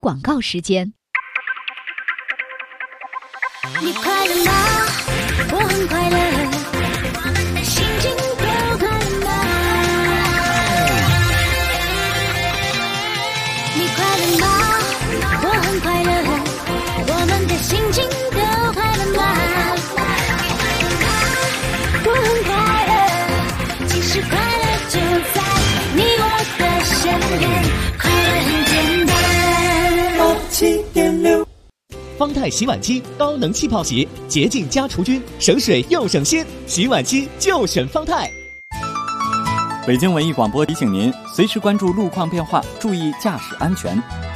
广告时间。 你快乐吗？我很快乐，心情都快乐吗？你快乐吗？我很快乐，我们的心情都快乐吗？我很快乐，其实快乐就在你我的身边，快乐很简单。 87.6方太洗碗机高能气泡洗，洁净加除菌，省水又省心，洗碗机就选方太。 北京文艺广播提醒您，随时关注路况变化，注意驾驶安全。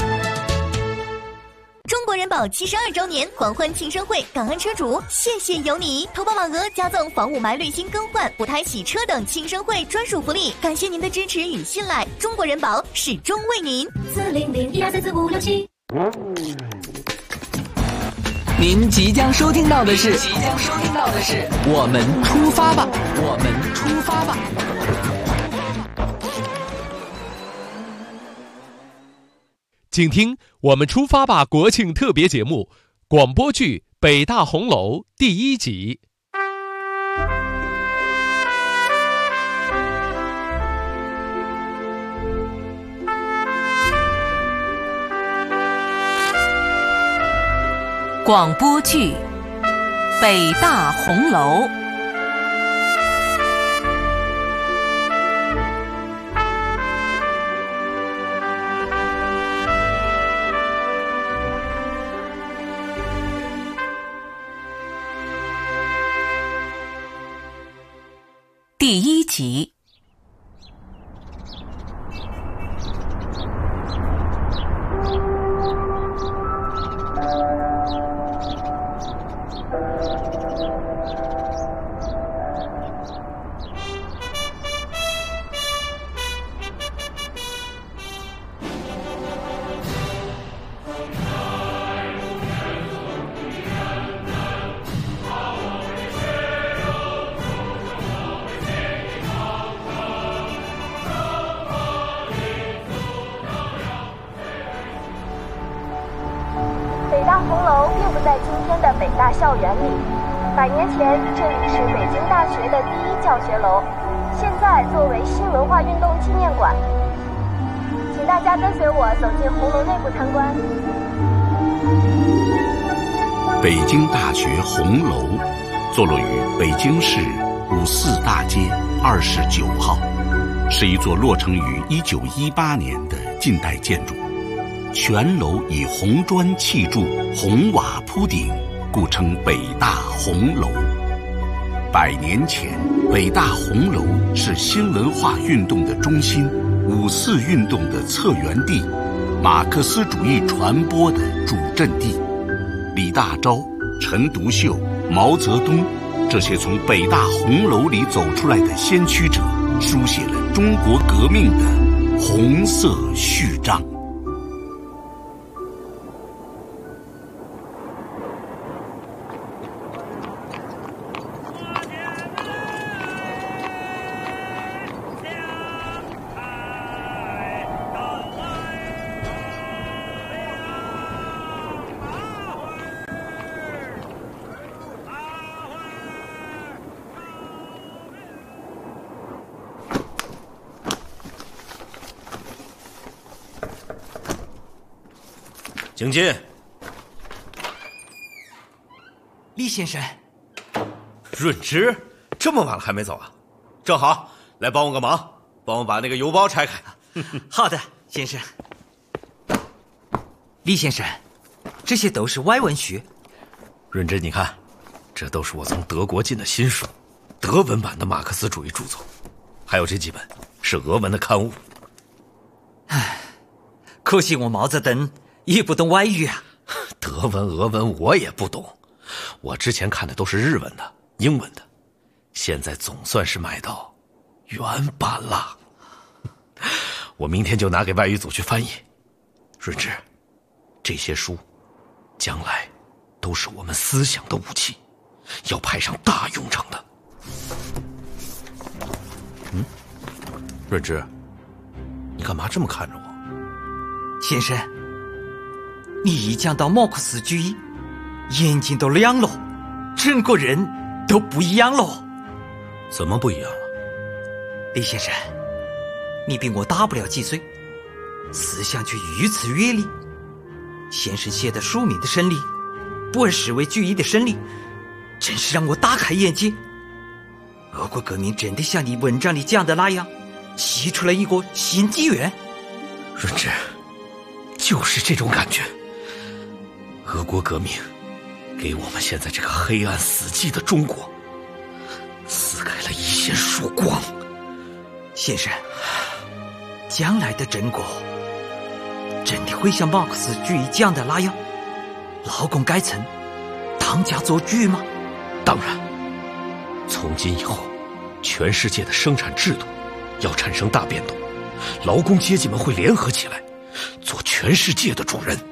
中国人保72周年狂欢庆生会，感恩车主，谢谢有你！投保满额加赠防雾霾滤芯更换、补胎洗车等庆生会专属福利，感谢您的支持与信赖，中国人保始终为您。 400-1234567。 您即将收听到的是我们出发吧，我们出发吧。 请听我们出发吧国庆特别节目广播剧《北大红楼》第1集。 广播剧《北大红楼》第1集。 北大红楼并不在今天的北大校园里，100年前这里是北京大学的第1教学楼，现在作为新文化运动纪念馆。请大家跟随我走进红楼内部参观。 北京大学红楼坐落于北京市54大街29号，是一座落成于1918年的近代建筑。全楼以红砖砌筑、红瓦铺顶，故称北大红楼。100年前，北大红楼是新文化运动的中心，54运动的策源地，马克思主义传播的主阵地。李大钊、陈独秀、毛泽东这些从北大红楼里走出来的先驱者，书写了中国革命的红色序章。 请进。 厉先生。 润之，这么晚了还没走啊？正好，来帮我个忙，帮我把那个邮包拆开。 好的，先生。厉先生，这些都是歪文学。 润之，你看，这都是我从德国进的新书，德文版的马克思主义著作，还有这几本是俄文的刊物。 唉，可惜我毛泽东也不懂外语啊。 德文、俄文我也不懂，我之前看的都是日文的、英文的，现在总算是买到原版了。我明天就拿给外语组去翻译。润之，这些书将来都是我们思想的武器，要派上大用场的。润之，你干嘛这么看着我？ 先生， 你一讲到马克思主义，眼睛都亮了，整个人都不一样了。 怎么不一样了？ 李先生，你比我大不了几岁，思想却如此阅历。先生写的庶民的胜利，布尔什维主义的胜利，真是让我大开眼界。俄国革命真的像你文章里讲的那样，吸出了一个新纪元。 润之，就是这种感觉。俄国革命给我们现在这个黑暗死寂的中国撕开了一线曙光。 先生，将来的中国真的会像马克思主义讲的那样，劳工阶层当家作主吗？ 当然，从今以后，全世界的生产制度要产生大变动，劳工阶级们会联合起来，做全世界的主人。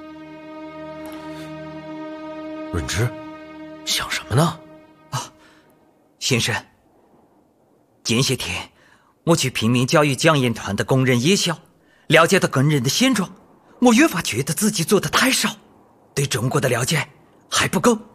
润之，想什么呢？ 先生，前些天我去平民教育讲演团的工人夜校，了解到工人的现状，我越发觉得自己做的太少，对中国的了解还不够。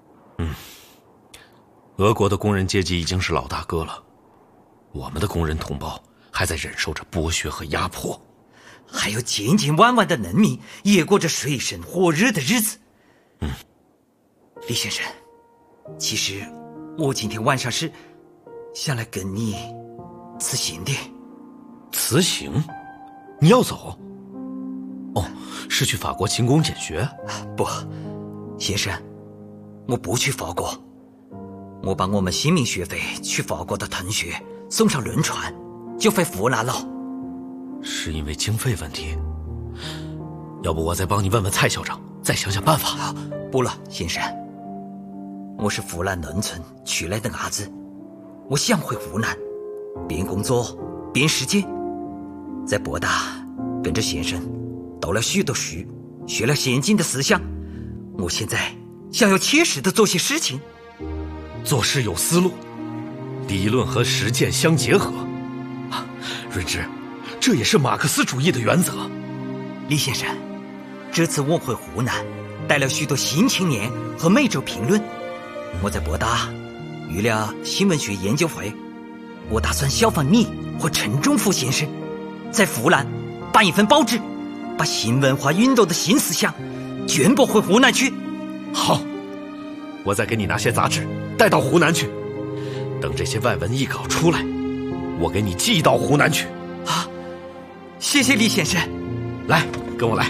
俄国的工人阶级已经是老大哥了，我们的工人同胞还在忍受着剥削和压迫， 还有千千万万的农民也过着水深火热的日子。李先生，其实我今天晚上是想来跟你辞行的。 辞行？你要走？哦，是去法国勤工俭学？ 不，先生，我不去法国。我把我们新民学会去法国的同学送上轮船，就回湖南了。 是因为经费问题？要不我再帮你问问蔡校长，再想想办法。 不了，先生，我是湖南农村出来的伢子，我想回湖南，边工作边实践。在博大跟着先生读了许多书，学了先进的思想，我现在想要切实的做些事情。 做事有思路，理论和实践相结合。润之，这也是马克思主义的原则。 李先生，这次我回湖南，带了许多新青年和每周评论。我在博大遇了新闻学研究会，我打算效仿你和陈仲甫先生，在湖南办一份报纸，把新文化运动的新思想全部回湖南去。 好，我再给你拿些杂志带到湖南去，等这些外文译稿出来，我给你寄到湖南去。 谢谢李先生。 来，跟我来。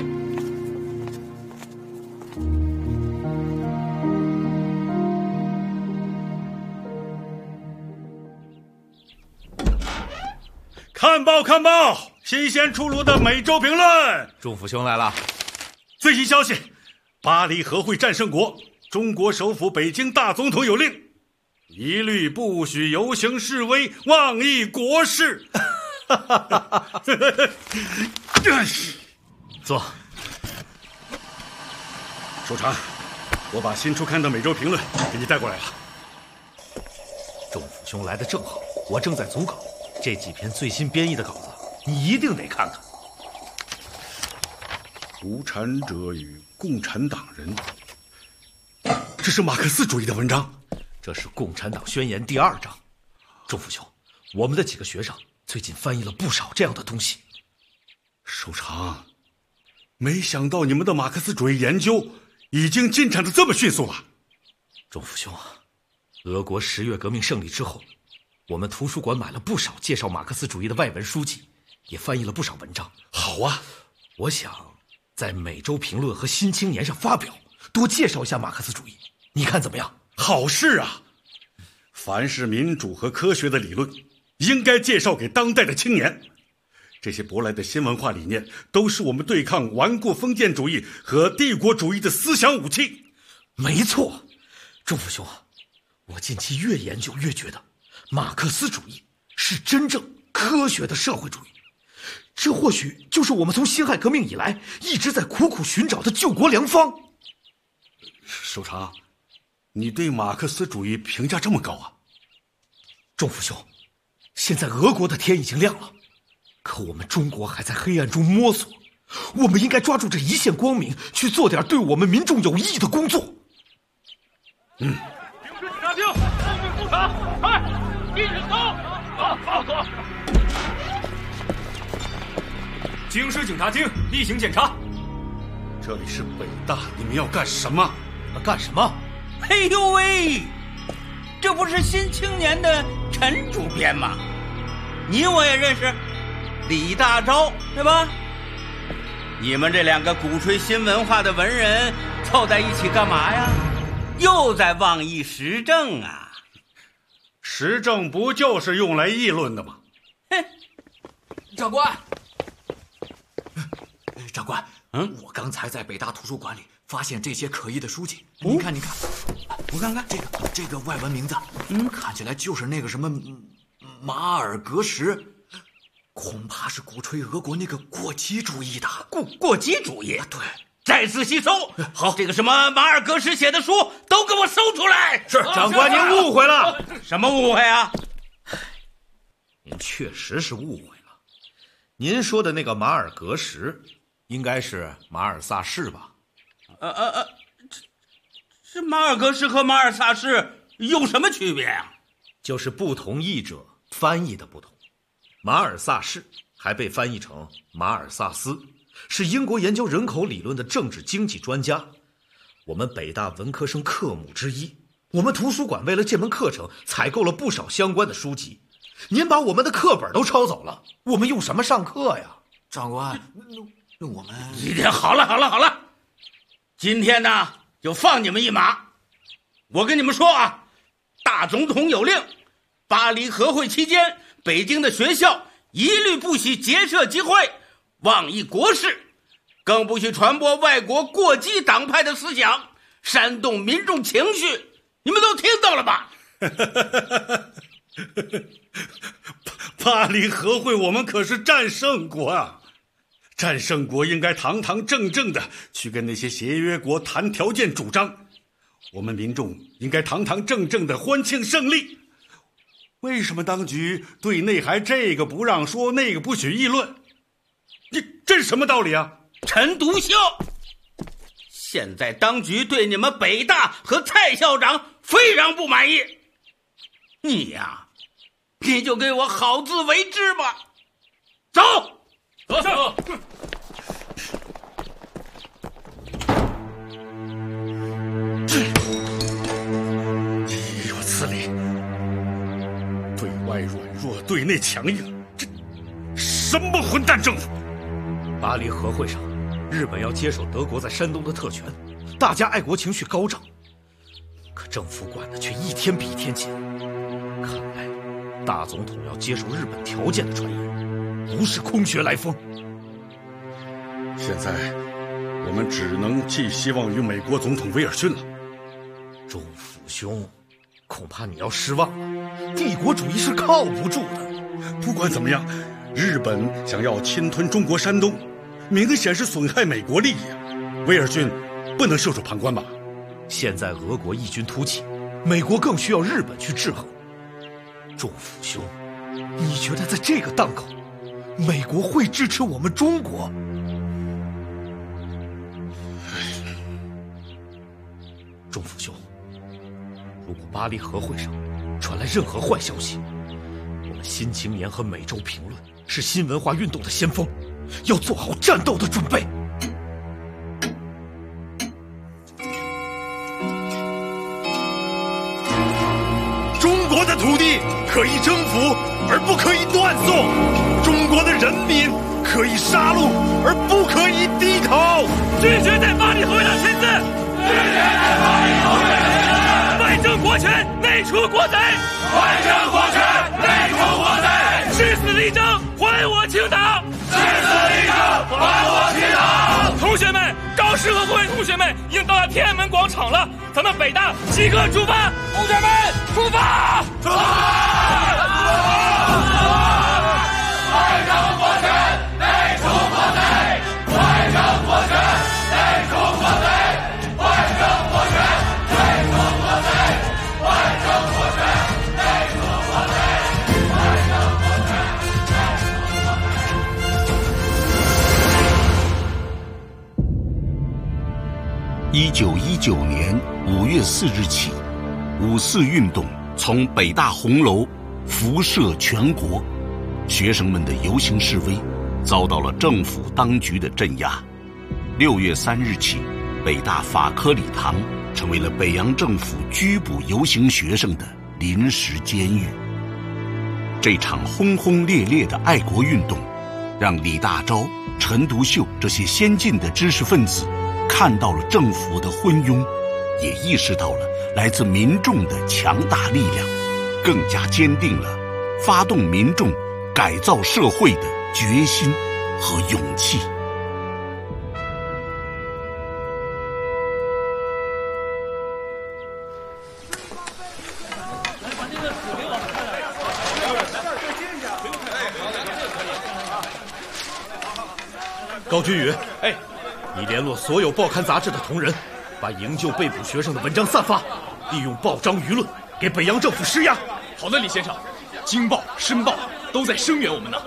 看报看报，新鲜出炉的每周评论。 仲甫兄来了。 最新消息，巴黎和会战胜国，中国首府北京大总统有令，一律不许游行示威，妄议国事。 坐。 首长，我把新出刊的每周评论给你带过来了。 仲甫兄来的正好，我正在组稿，这几篇最新编译的稿子你一定得看看。 无产者与共产党人，这是马克思主义的文章。 这是《共产党宣言》第2章。仲甫兄，我们的几个学生最近翻译了不少这样的东西。 首长，没想到你们的马克思主义研究已经进展得这么迅速了。 仲甫兄啊，俄国10月革命胜利之后，我们图书馆买了不少介绍马克思主义的外文书籍，也翻译了不少文章。 好啊， 我想在每周评论和新青年上发表，多介绍一下马克思主义，你看怎么样？ 好事啊！凡是民主和科学的理论，应该介绍给当代的青年。这些舶来的新文化理念，都是我们对抗顽固封建主义和帝国主义的思想武器。 没错，仲甫兄啊，我近期越研究越觉得，马克思主义是真正科学的社会主义。这或许就是我们从辛亥革命以来一直在苦苦寻找的救国良方。 首长，你对马克思主义评价这么高啊？ 仲甫兄，现在俄国的天已经亮了，可我们中国还在黑暗中摸索， 我们应该抓住这一线光明，去做点对我们民众有益的工作。 警察厅，后面驻场，快，一起走！走。 京师警察厅例行检查。 这里是北大，你们要干什么？ 干什么？ 哎呦喂，这不是新青年的陈主编吗？你我也认识，李大钊，对吧？你们这两个鼓吹新文化的文人凑在一起干嘛呀？又在妄议时政啊！ 时政不就是用来议论的吗？ 长官， 长官，我刚才在北大图书馆里发现这些可疑的书籍，您看， 我看看这个外文名字，看起来就是那个什么马尔格什，恐怕是鼓吹俄国那个过激主义的。 过激主义？ 对。 再仔细搜。 好， 这个什么马尔格什写的书都给我搜出来。 是，长官您误会了。 什么误会啊？ 您确实是误会了。您说的那个马尔格什，应该是马尔萨士吧？ 这马尔格什和马尔萨士有什么区别啊？ 就是不同译者翻译的不同。马尔萨士还被翻译成马尔萨斯，是英国研究人口理论的政治经济专家，我们北大文科生科目之一。我们图书馆为了这门课程采购了不少相关的书籍，您把我们的课本都抄走了，我们用什么上课呀？ 长官，那我们好了，今天呢就放你们一马。我跟你们说啊，大总统有令，巴黎和会期间，北京的学校一律不许结社集会，妄议国事，更不许传播外国过激党派的思想，煽动民众情绪。你们都听到了吧？ 巴黎和会我们可是战胜国啊！战胜国应该堂堂正正的去跟那些协约国谈条件主张，我们民众应该堂堂正正的欢庆胜利。为什么当局对内还这个不让说，那个不许议论？这是什么道理啊？ 陈独秀，现在当局对你们北大和蔡校长非常不满意，你呀，你就给我好自为之吧。走。 岂有此理！对外软弱，对内强硬，这什么混蛋政府！ 巴黎和会上，日本要接手德国在山东的特权，大家爱国情绪高涨，可政府管的却一天比一天紧。看来大总统要接受日本条件的传言，不是空穴来风。 现在我们只能寄希望于美国总统威尔逊了。 钟府兄，恐怕你要失望了，帝国主义是靠不住的。 不管怎么样，日本想要侵吞中国山东，明显是损害美国利益啊！威尔逊不能袖手旁观吧？ 现在俄国异军突起，美国更需要日本去制衡。钟府兄，你觉得在这个档口，美国会支持我们中国？钟府兄，如果巴黎和会上传来任何坏消息，我们新青年和美洲评论是新文化运动的先锋，要做好战斗的准备。中国的土地可以征服，而不可以断送；中国的人民可以杀戮，而不可以低头。 拒绝在巴黎和会上签字，拒绝在巴黎和会上签字。外争国权，内除国贼；外争国权，内除国贼。誓死力争，还我青岛！誓死力争，还我青岛！同学们，高师和会同学们已经到了天安门广场了，咱们北大即刻出发！同学们，出发！出发！外争国权，内除国贼；外争国权，内除国贼；外争国权，内除国贼；外争国权，内除国贼；外争国权，内除国贼。 1919年5月4日起，5四运动从北大红楼辐射全国，学生们的游行示威遭到了政府当局的镇压。6月3日起，北大法科礼堂成为了北洋政府拘捕游行学生的临时监狱。这场轰轰烈烈的爱国运动，让李大钊、陈独秀这些先进的知识分子看到了政府的昏庸，也意识到了来自民众的强大力量，更加坚定了发动民众改造社会的决心和勇气。 高君宇，你联络所有报刊杂志的同仁，把营救被捕学生的文章散发，利用报章舆论给北洋政府施压。 好的，李先生，《京报》《申报》都在声援我们呢。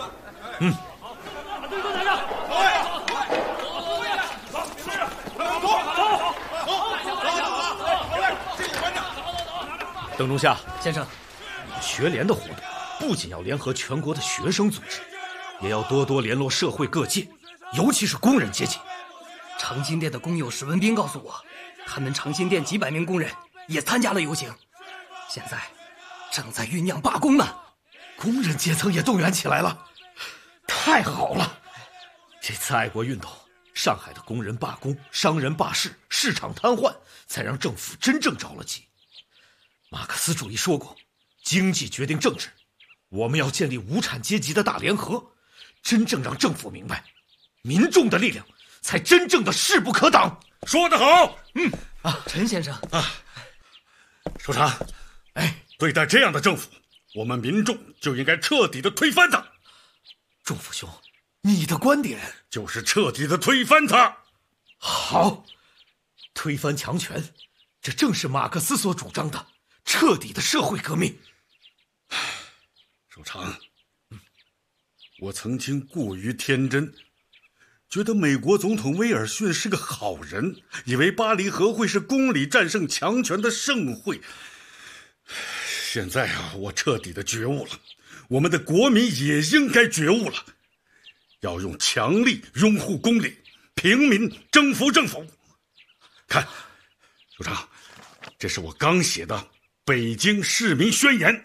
邓中夏先生， 学联的活动不仅要联合全国的学生组织，也要多多联络社会各界，尤其是工人阶级。 长辛店的工友史文斌告诉我，他们长辛店几百名工人也参加了游行，现在正在酝酿罢工呢。 工人阶层也动员起来了，太好了！这次爱国运动，上海的工人罢工、商人罢市、市场瘫痪，才让政府真正着了急。马克思主义说过，经济决定政治，我们要建立无产阶级的大联合，真正让政府明白，民众的力量才真正的势不可挡。 说得好， 陈先生首长，对待这样的政府，我们民众就应该彻底的推翻它。 仲甫兄，你的观点就是彻底的推翻它。 好，推翻强权，这正是马克思所主张的彻底的社会革命。 首长，我曾经过于天真，觉得美国总统威尔逊是个好人，以为巴黎和会是公理战胜强权的盛会。现在我彻底的觉悟了，我们的国民也应该觉悟了，要用强力拥护公理，平民征服政府。看，首长，这是我刚写的《北京市民宣言》。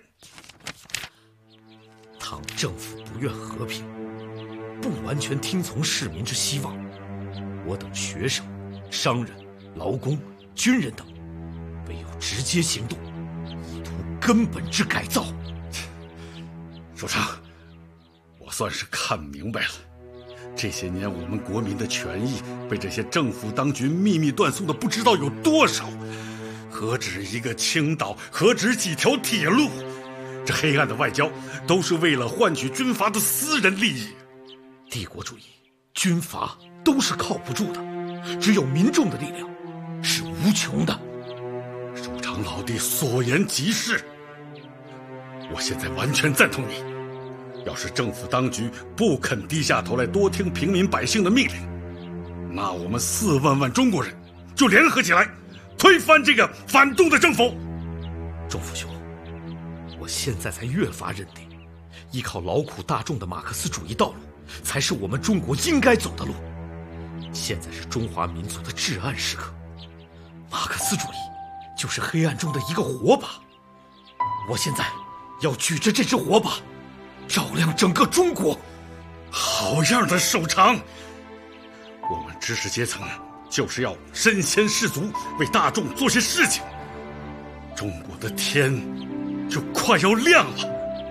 倘政府不愿和平，不完全听从市民之希望，我等学生、商人、劳工、军人等，唯有直接行动，以图根本之改造。 首长，我算是看明白了，这些年我们国民的权益被这些政府当局秘密断送的不知道有多少，何止一个青岛，何止几条铁路，这黑暗的外交都是为了换取军阀的私人利益。 帝国主义、军阀都是靠不住的，只有民众的力量是无穷的。 首长老弟所言极是，我现在完全赞同你。要是政府当局不肯低下头来多听平民百姓的命令，那我们4万万中国人就联合起来，推翻这个反动的政府。 仲甫兄，我现在才越发认定，依靠劳苦大众的马克思主义道路才是我们中国应该走的路。现在是中华民族的至暗时刻，马克思主义就是黑暗中的一个火把。我现在要举着这支火把，照亮整个中国。 好样的，首长！我们知识阶层就是要身先士卒，为大众做些事情。中国的天就快要亮了，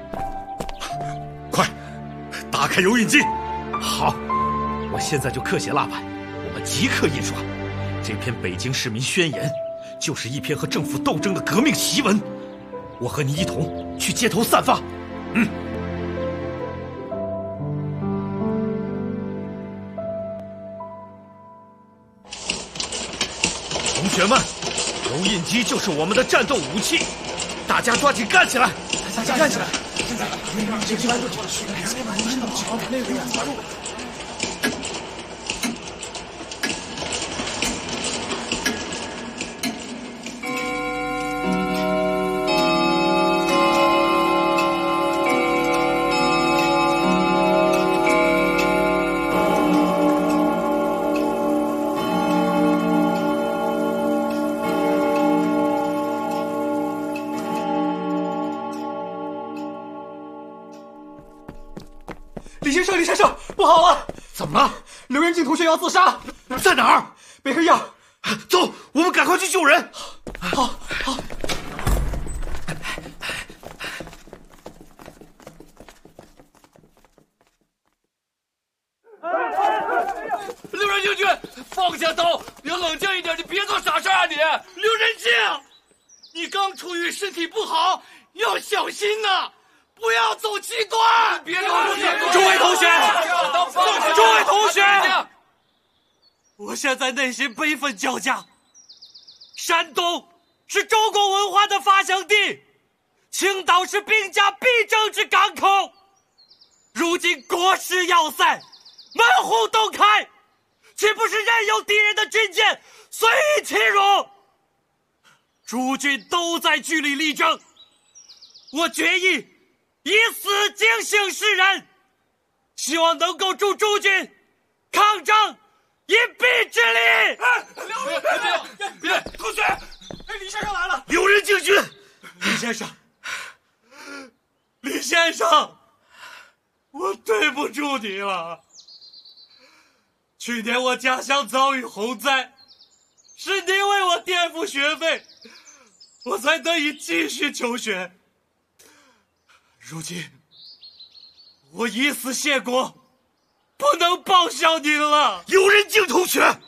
快打开油印机。 好，我现在就刻写蜡版，我们即刻印刷。这篇《北京市民宣言》就是一篇和政府斗争的革命檄文，我和你一同去街头散发。同学们，油印机就是我们的战斗武器，大家抓紧干起来！ 干起来！ 学要自杀，在哪儿？北黑样。走，我们赶快去救人。好。 刘仁敬，放下刀，你冷静一点，你别做傻事啊你！刘仁敬，你刚出狱，身体不好，要小心呐，不要走极端。别走极端！ 诸位同学，我现在内心悲愤交加。山东是中国文化的发祥地，青岛是兵家必争之港口。如今国事要塞，门户洞开，岂不是任由敌人的军舰随意侵入？诸军都在据理力争，我决意以死警醒世人，希望能够助诸军抗争一臂之力。 别，同学，李先生来了。 有人敬军。 李先生，我对不住你了。去年我家乡遭遇洪灾，是您为我垫付学费，我才得以继续求学。如今我以死谢国，不能报效您了。 有人敬同学。5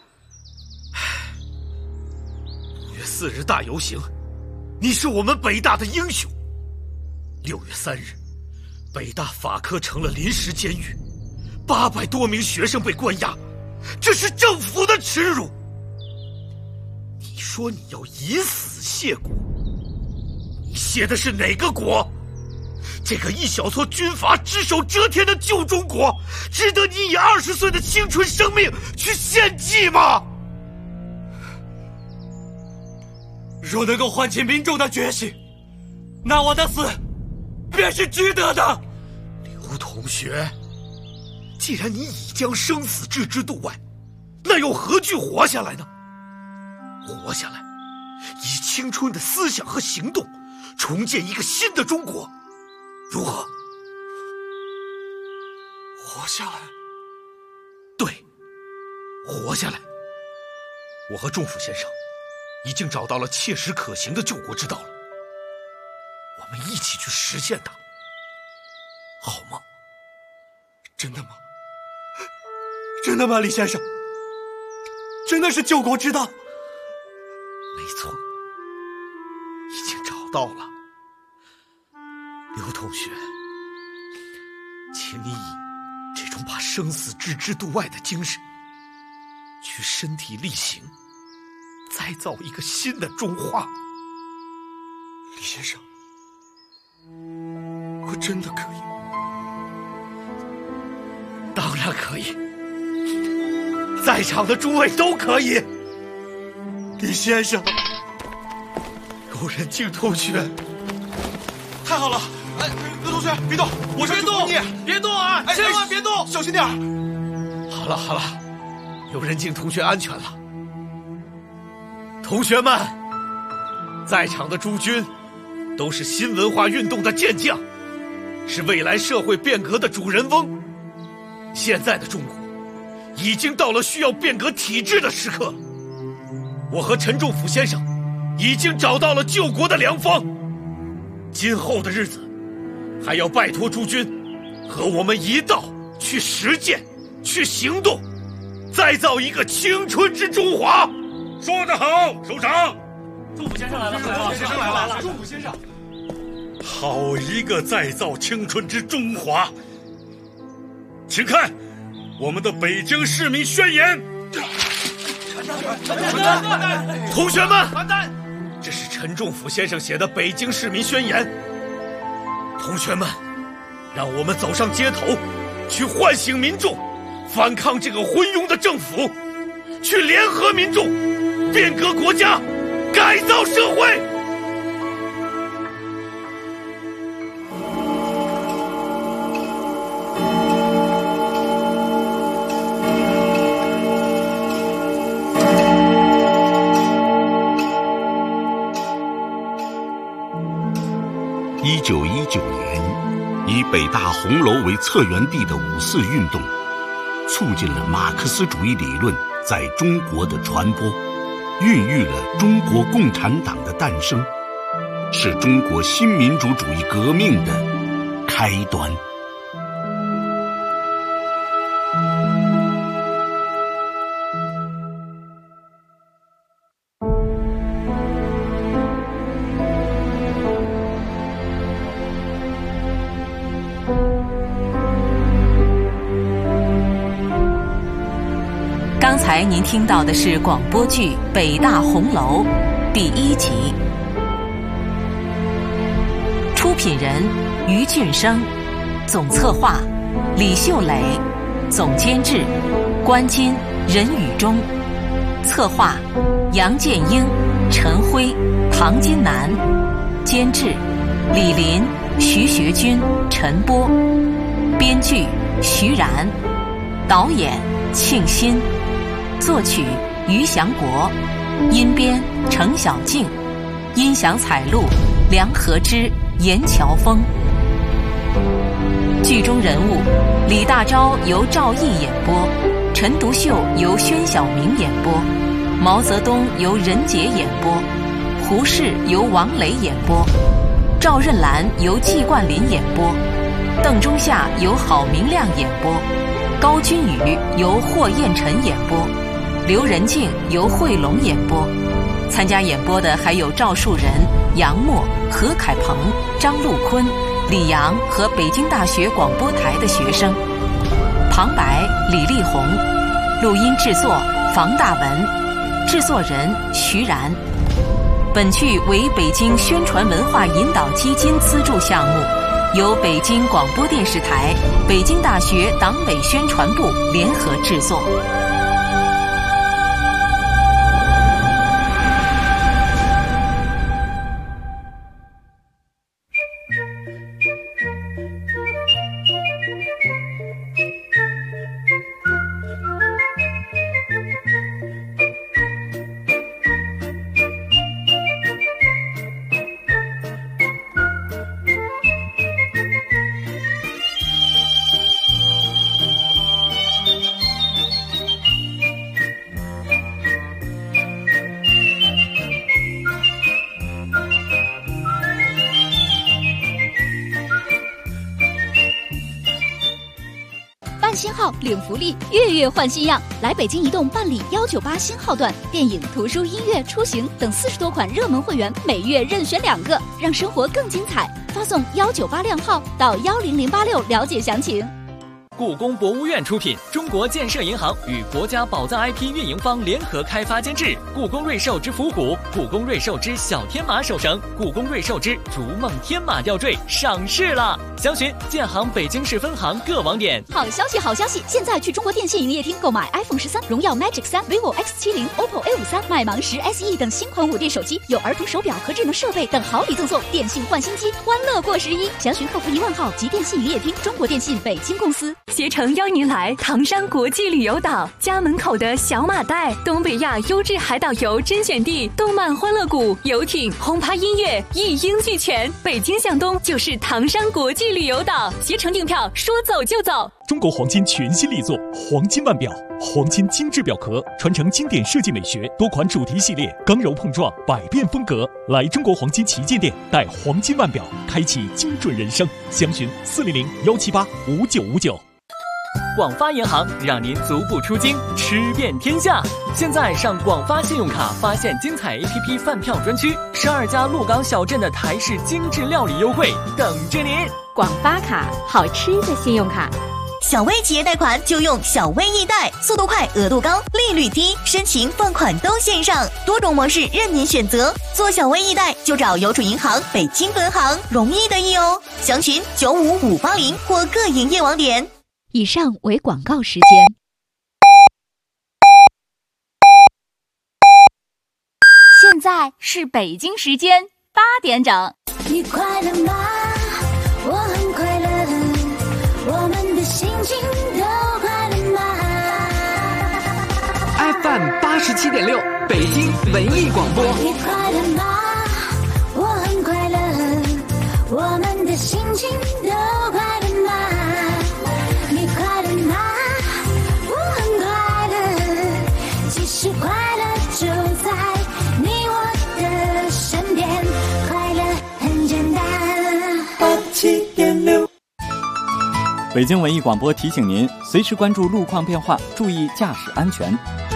月4日大游行，你是我们北大的英雄。6月3日，北大法科成了临时监狱，800多名学生被关押，这是政府的耻辱。你说你要以死谢国，你谢的是哪个国？这个一小撮军阀只手遮天的旧中国，值得你以20岁的青春生命去献祭吗？ 若能够唤起民众的觉醒，那我的死便是值得的。 刘同学，既然你已将生死置之度外，那又何惧活下来呢？活下来，以青春的思想和行动，重建一个新的中国，如何？ 活下来？ 对，活下来。我和仲甫先生已经找到了切实可行的救国之道了，我们一起去实现它，好吗？ 真的吗？真的吗，李先生？真的是救国之道？ 没错，已经找到了。刘同学，请你以这种把生死置之度外的精神，去身体力行，再造一个新的中华。 李先生，我真的可以？ 当然可以，在场的诸位都可以。 李先生， 有人敬同学， 太好了！哎，刘同学，别动，我别动，别动啊！千万别动， 小心点。 好了，有人敬同学安全了。同学们，在场的诸君都是新文化运动的健将，是未来社会变革的主人翁。现在的中国已经到了需要变革体制的时刻，我和陈仲甫先生已经找到了救国的良方。今后的日子，还要拜托诸君和我们一道去实践，去行动，再造一个青春之中华。 说得好，首长。 仲甫先生来了，仲甫先生。 好一个再造青春之中华！请看我们的北京市民宣言。 同学们，这是陈仲甫先生写的北京市民宣言。同学们，让我们走上街头，去唤醒民众，反抗这个昏庸的政府，去联合民众，变革国家，改造社会。 1919年，以北大红楼为策源地的5·4运动， 促进了马克思主义理论在中国的传播，孕育了中国共产党的诞生，是中国新民主主义革命的开端。 刚才您听到的是广播剧《北大红楼》第1集，出品人于俊生，总策划李秀磊，总监制关金、任宇忠，策划杨建英、陈辉、唐金南，监制李林、徐学军、陈波，编剧徐然，导演庆新，作曲于祥国，音编程小静，音响采录梁和之、严乔峰。剧中人物李大钊由赵毅演播，陈独秀由宣晓明演播，毛泽东由任杰演播，胡适由王雷演播，赵任兰由季冠霖演播，邓中夏由郝明亮演播，高君宇由霍彦辰演播，刘仁静由惠龙演播。参加演播的还有赵树人、杨默、何凯鹏、张陆坤、李阳和北京大学广播台的学生。旁白李丽红，录音制作房大文，制作人徐然。本剧为北京宣传文化引导基金资助项目，由北京广播电视台、北京大学党委宣传部联合制作。 新号领福利，月月换新样。来北京移动办理198新号段，电影、图书、音乐、出行等40多款热门会员，每月任选2个，让生活更精彩。发送198靓号到10086了解详情。 故宫博物院出品，中国建设银行与国家宝藏 IP 运营方联合开发监制。故宫瑞兽之伏虎、故宫瑞兽之小天马手绳、故宫瑞兽之逐梦天马吊坠上市了，详询建行北京市分行各网点。 好消息，好消息！现在去中国电信营业厅购买 iPhone 13、荣耀 Magic 3、vivo X70、OPPO A53、迈芒10 SE 等新款5D 手机，有儿童手表和智能设备等好礼赠送。电信换新机，欢乐过11。详询客服10000号及电信营业厅。中国电信北京公司。 携程邀您来唐山国际旅游岛，家门口的小马带，东北亚优质海岛游甄选地，动漫欢乐谷、游艇、轰趴音乐一应俱全。北京向东就是唐山国际旅游岛，携程订票说走就走。 中国黄金全新力作黄金腕表，黄金精致表壳，传承经典设计美学，多款主题系列，刚柔碰撞，百变风格。来中国黄金旗舰店，带黄金腕表，开启精准人生。详询400-178-5959。 广发银行让您足不出京，吃遍天下。现在上广发信用卡发现精彩 APP 饭票专区，12家鹿港小镇的台式精致料理优惠等着您。 广发卡，好吃的信用卡。 小微企业贷款就用小微易贷，速度快，额度高，利率低，申请放款都线上，多种模式任您选择。做小微易贷就找邮储银行北京分行，容易的易哦。详询95580或各营业网点。 以上为广告时间。现在是北京时间8点整。 你快乐吗？我很快乐，我们的心情都快乐吗 ？FM 87.6，北京文艺广播。 你快乐吗？我很快乐，我们的心情都快乐吗？你快乐吗？ 北京文艺广播提醒您，随时关注路况变化，注意驾驶安全。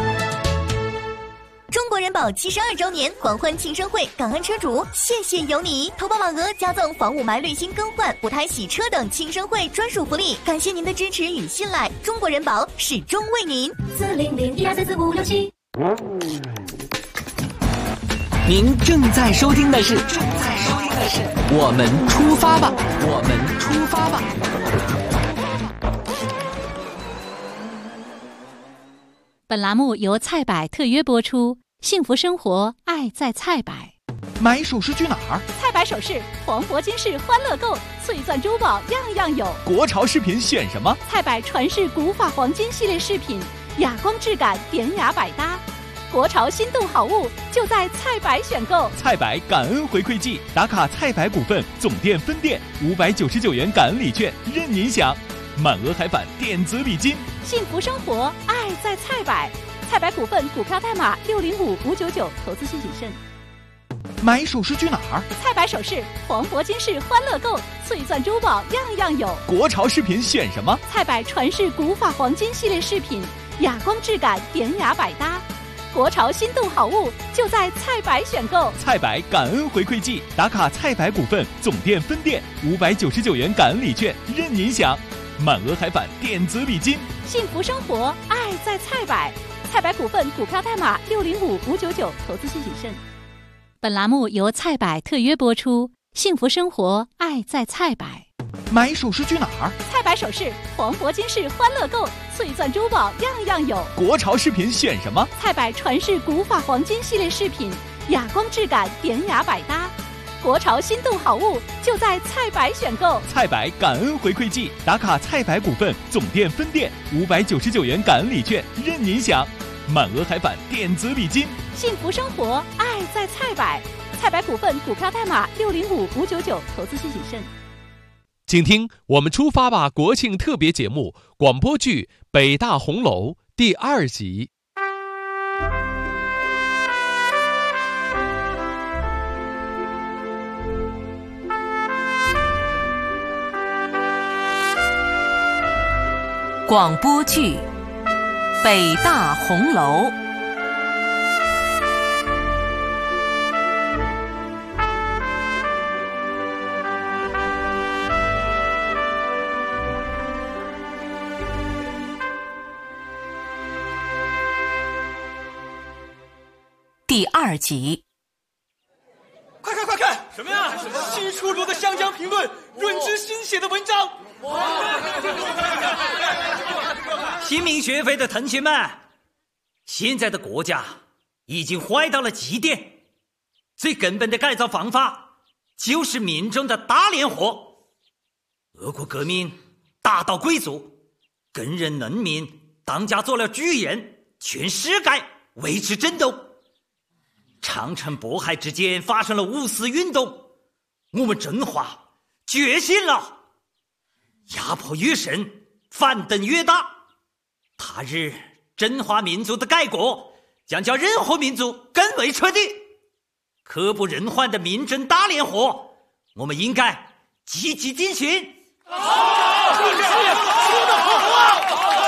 中国人保72周年狂欢庆生会，感恩车主，谢谢有你！投保满额加赠房屋霾滤芯更换、补胎洗车等庆生会专属福利，感谢您的支持与信赖，中国人保始终为您。 40012344567。 您正在收听的是我们出发吧，我们出发吧。 本栏目由菜百特约播出，幸福生活，爱在菜百。 买首饰去哪儿？ 菜百首饰，黄渤金饰欢乐购，翠钻珠宝样样有。 国潮饰品选什么？ 菜百传世古法黄金系列饰品，哑光质感，典雅百搭。国潮心动好物就在菜百选购。 菜百感恩回馈季，打卡菜百股份总店分店599元感恩礼券任您享，满额还返电子礼金。 幸福生活，爱在菜百。菜百股份股票代码605599，投资需谨慎。 买首饰去哪儿？ 菜百首饰，黄渤金饰欢乐购，翠钻珠宝样样有。 国潮饰品选什么？ 菜百传世古法黄金系列饰品，哑光质感，典雅百搭。国潮心动好物就在菜百选购。 菜百感恩回馈季，打卡菜百股份总店分店599元感恩礼券任您享，满额还返电子礼金。 幸福生活，爱在菜百。菜百股份股票代码605599，投资需谨慎。本栏目由菜百特约播出，幸福生活，爱在菜百。 买首饰去哪儿？ 菜百首饰，黄渤金饰欢乐购，翠钻珠宝样样有。 国潮饰品选什么？ 菜百传世古法黄金系列饰品，哑光质感，典雅百搭。国潮心动好物就在菜百选购。 菜百感恩回馈季，打卡菜百股份总店分店599元感恩礼券任您享，满额还返电子礼金。 幸福生活，爱在菜百。菜百股份股票代码605599，投资需谨慎。 请听我们出发吧国庆特别节目广播剧《北大红楼》第2集。 广播剧《北大红楼》。第2集。 快看快看，什么呀？新出炉的湘江评论，润之新写的文章。 新民学会的同学们，现在的国家已经坏到了极点，最根本的改造方法就是民众的大联合。俄国革命打倒贵族，更任农民当家做了巨人，全世界为之震动。长城渤海之间发生了五四运动，我们中华觉醒了，压迫越深，反动越大。他日中华民族的改革将叫任何民族更为彻底。刻不容缓的民众大联合，我们应该积极进行。 好，说得好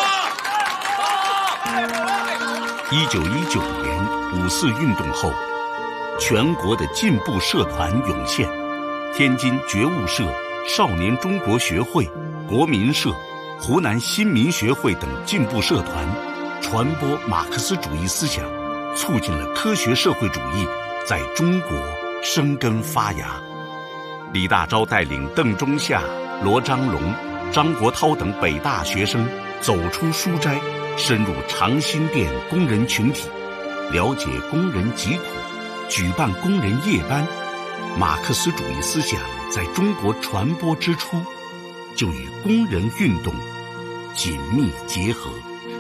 ！1919年五四运动后，全国的进步社团涌现，天津觉悟社、少年中国学会、国民社、湖南新民学会等进步社团传播马克思主义思想，促进了科学社会主义在中国生根发芽。李大钊带领邓中夏、罗章龙、张国焘等北大学生走出书斋，深入长辛店工人群体，了解工人疾苦，举办工人夜班。马克思主义思想在中国传播之初，就与工人运动紧密结合。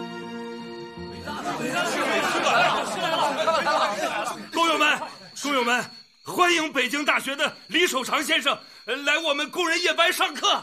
工友们，欢迎北京大学的李守常先生来我们工人夜班上课。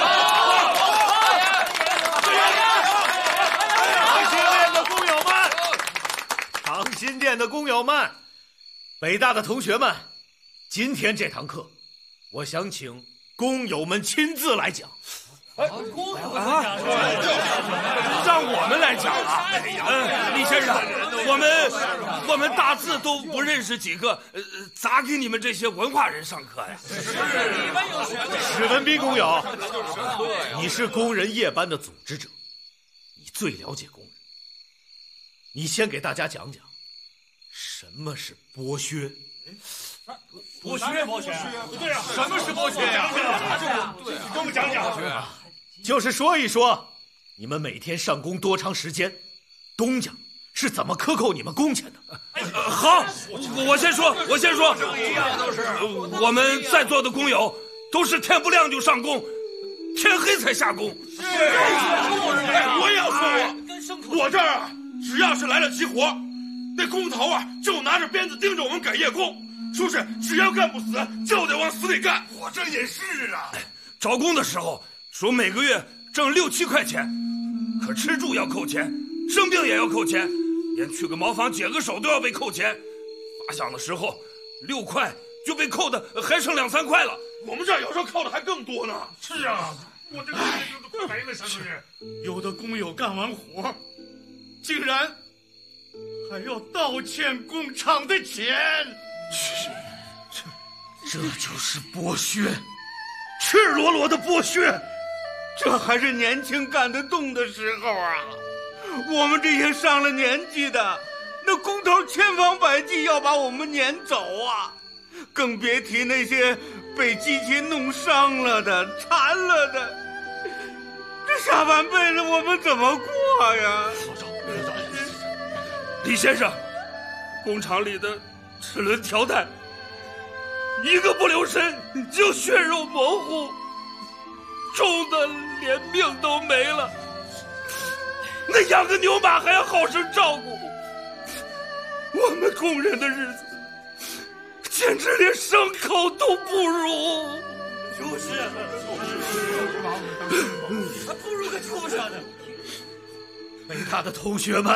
长辛店的工友们，北大的同学们，今天这堂课，我想请工友们亲自来讲。 让我们来讲啊！李先生，我们大字都不认识几个，咋给你们这些文化人上课呀？ 史文斌工友，你是工人夜班的组织者，你最了解工人。你先给大家讲讲，什么是剥削？ 剥削， 对啊，什么是剥削呀？ 对，给我们讲讲。 就是说一说，你们每天上工多长时间，东家是怎么克扣你们工钱的？ 好，我先说，我们在座的工友都是天不亮就上工，天黑才下工。 我也要说我这儿啊，只要是来了齐活，那工头啊就拿着鞭子盯着我们赶夜工，说是只要干不死就得往死里干。我这也是啊， 招工的时候说每个月挣6、7块钱，可吃住要扣钱，生病也要扣钱，连去个茅房解个手都要被扣钱。发饷的时候6块就被扣的还剩2、3块了。 我们这儿有时候扣的还更多呢。是啊，我这快没了，是不是？有的工友干完活，竟然还要倒欠工厂的钱。 这就是剥削，赤裸裸的剥削。 这还是年轻干得动的时候啊！我们这些上了年纪的，那工头千方百计要把我们撵走啊！更别提那些被机器弄伤了的、残了的，这下半辈子我们怎么过呀？ 李先生，工厂里的齿轮条带，一个不留神就血肉模糊，重的连命都没了。那养个牛马还要好生照顾，我们工人的日子简直连牲口都不如。 就是还不如个畜生呢。 北大的同学们，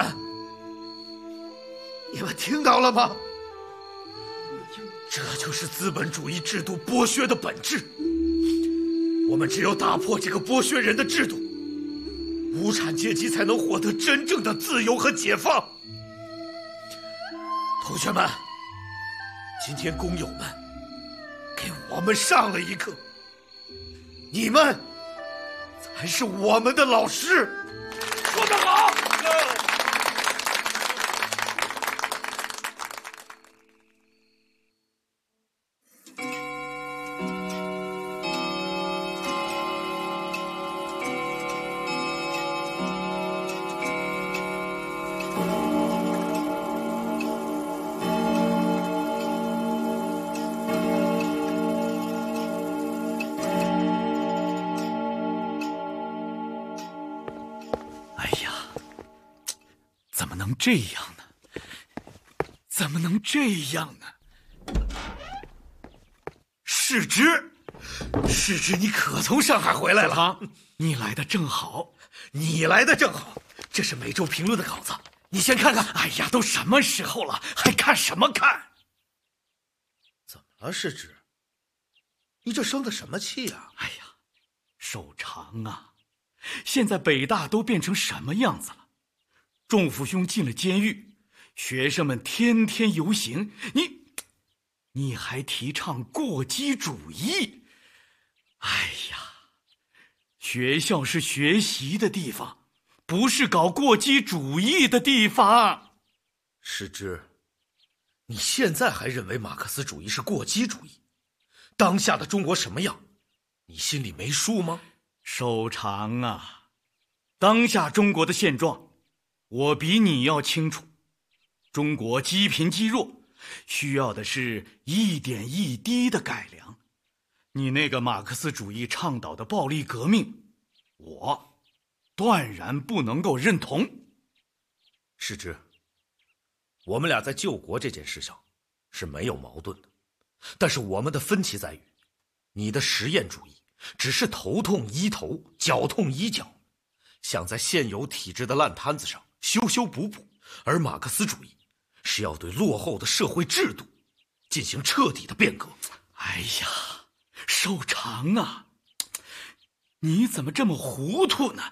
你们听到了吗？这就是资本主义制度剥削的本质。我们只有打破这个剥削人的制度，无产阶级才能获得真正的自由和解放。同学们，今天工友们给我们上了一课，你们才是我们的老师。 说得好！ 这样呢？怎么能这样呢？世之，你可从上海回来了？你来的正好，这是每周评论的稿子，你先看看。哎呀，都什么时候了，还看什么看？ 怎么了，世之？你这生的什么气啊？ 哎呀，守常啊！现在北大都变成什么样子了？仲父兄进了监狱，学生们天天游行，你还提倡过激主义？哎呀，学校是学习的地方，不是搞过激主义的地方。 世之，你现在还认为马克思主义是过激主义？当下的中国什么样，你心里没数吗？ 守常啊，当下中国的现状我比你要清楚。中国积贫积弱，需要的是一点一滴的改良。你那个马克思主义倡导的暴力革命，我断然不能够认同。 世之，我们俩在救国这件事上是没有矛盾的，但是我们的分歧在于，你的实验主义只是头痛医头，脚痛医脚，想在现有体制的烂摊子上修修补补，而马克思主义是要对落后的社会制度进行彻底的变革。 哎呀，守常啊， 你怎么这么糊涂呢？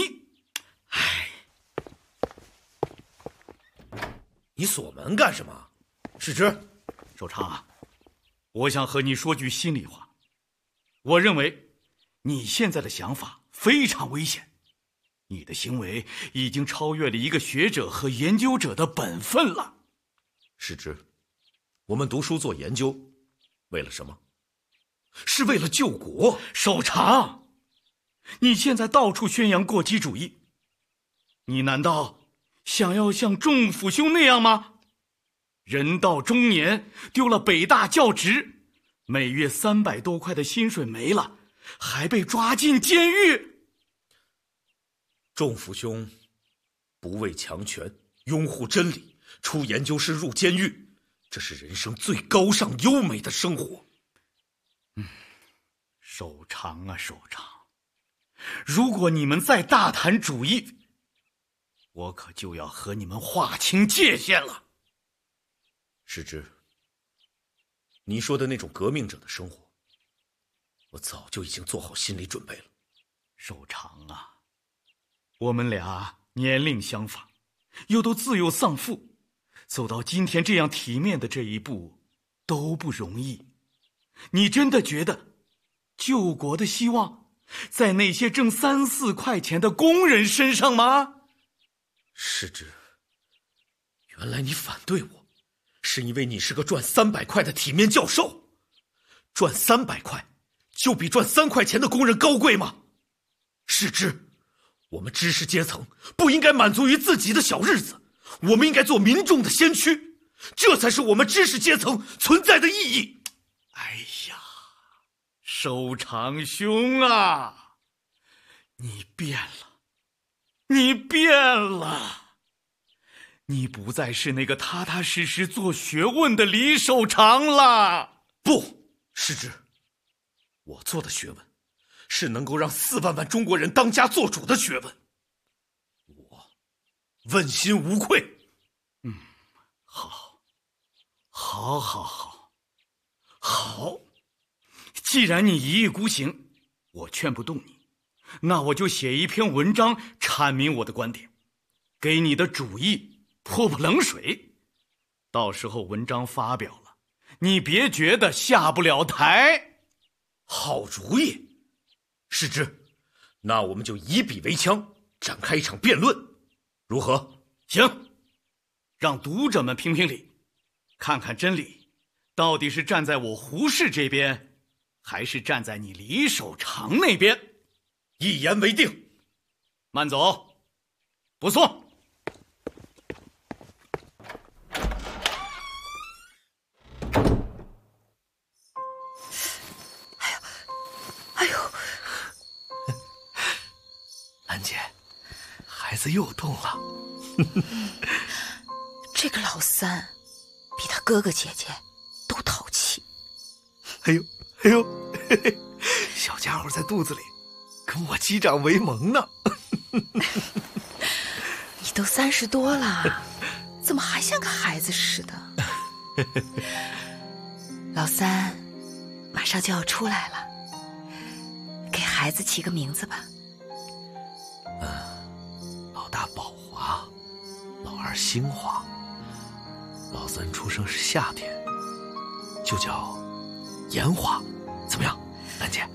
你锁门干什么？世之， 守常啊，我想和你说句心里话。我认为你现在的想法非常危险，你的行为已经超越了一个学者和研究者的本分了。 世之，我们读书做研究，为了什么？是为了救国。 守常，你现在到处宣扬过激主义，你难道想要像仲甫兄那样吗？人到中年，丢了北大教职，每月300多块的薪水没了，还被抓进监狱。 仲甫兄不畏强权，拥护真理，出研究室入监狱，这是人生最高尚优美的生活。 守常啊守常，如果你们再大谈主义，我可就要和你们划清界限了。 世之，你说的那种革命者的生活，我早就已经做好心理准备了。 守常啊，我们俩年龄相仿，又都自幼丧父，走到今天这样体面的这一步都不容易。你真的觉得救国的希望在那些挣3、4块钱的工人身上吗？ 世之，原来你反对我，是因为你是个赚300块的体面教授。赚300块就比赚3块钱的工人高贵吗？世之，我们知识阶层不应该满足于自己的小日子，我们应该做民众的先驱，这才是我们知识阶层存在的意义。 哎呀，守常兄啊，你变了，你变了，你不再是那个踏踏实实做学问的李守常了。 不，世之，我做的学问是能够让4万万中国人当家做主的学问，我问心无愧。 好，既然你一意孤行，我劝不动你，那我就写一篇文章阐明我的观点，给你的主意泼冷水。到时候文章发表了，你别觉得下不了台。 好主意，世之，那我们就以笔为枪，展开一场辩论，如何？ 行，让读者们评评理，看看真理到底是站在我胡适这边，还是站在你李守常那边。 一言为定。 慢走，不送。 哎呦，兰姐，孩子又动了。 这个老三比他哥哥姐姐都淘气。 哎呦，嘿嘿，小家伙在肚子里跟我击掌为盟呢。 你都30多了，怎么还像个孩子似的？老三马上就要出来了，给孩子起个名字吧。 老大宝华，老二兴华，老三出生是夏天，就叫炎华，怎么样，兰姐？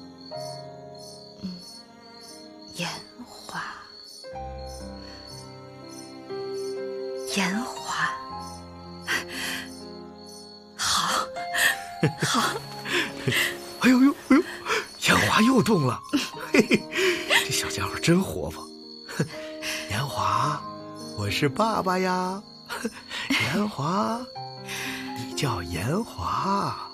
炎华，炎华，好，好。 哎呦呦哎呦，炎华又动了，嘿嘿，这小家伙真活泼。炎华，我是爸爸呀。炎华，你叫炎华。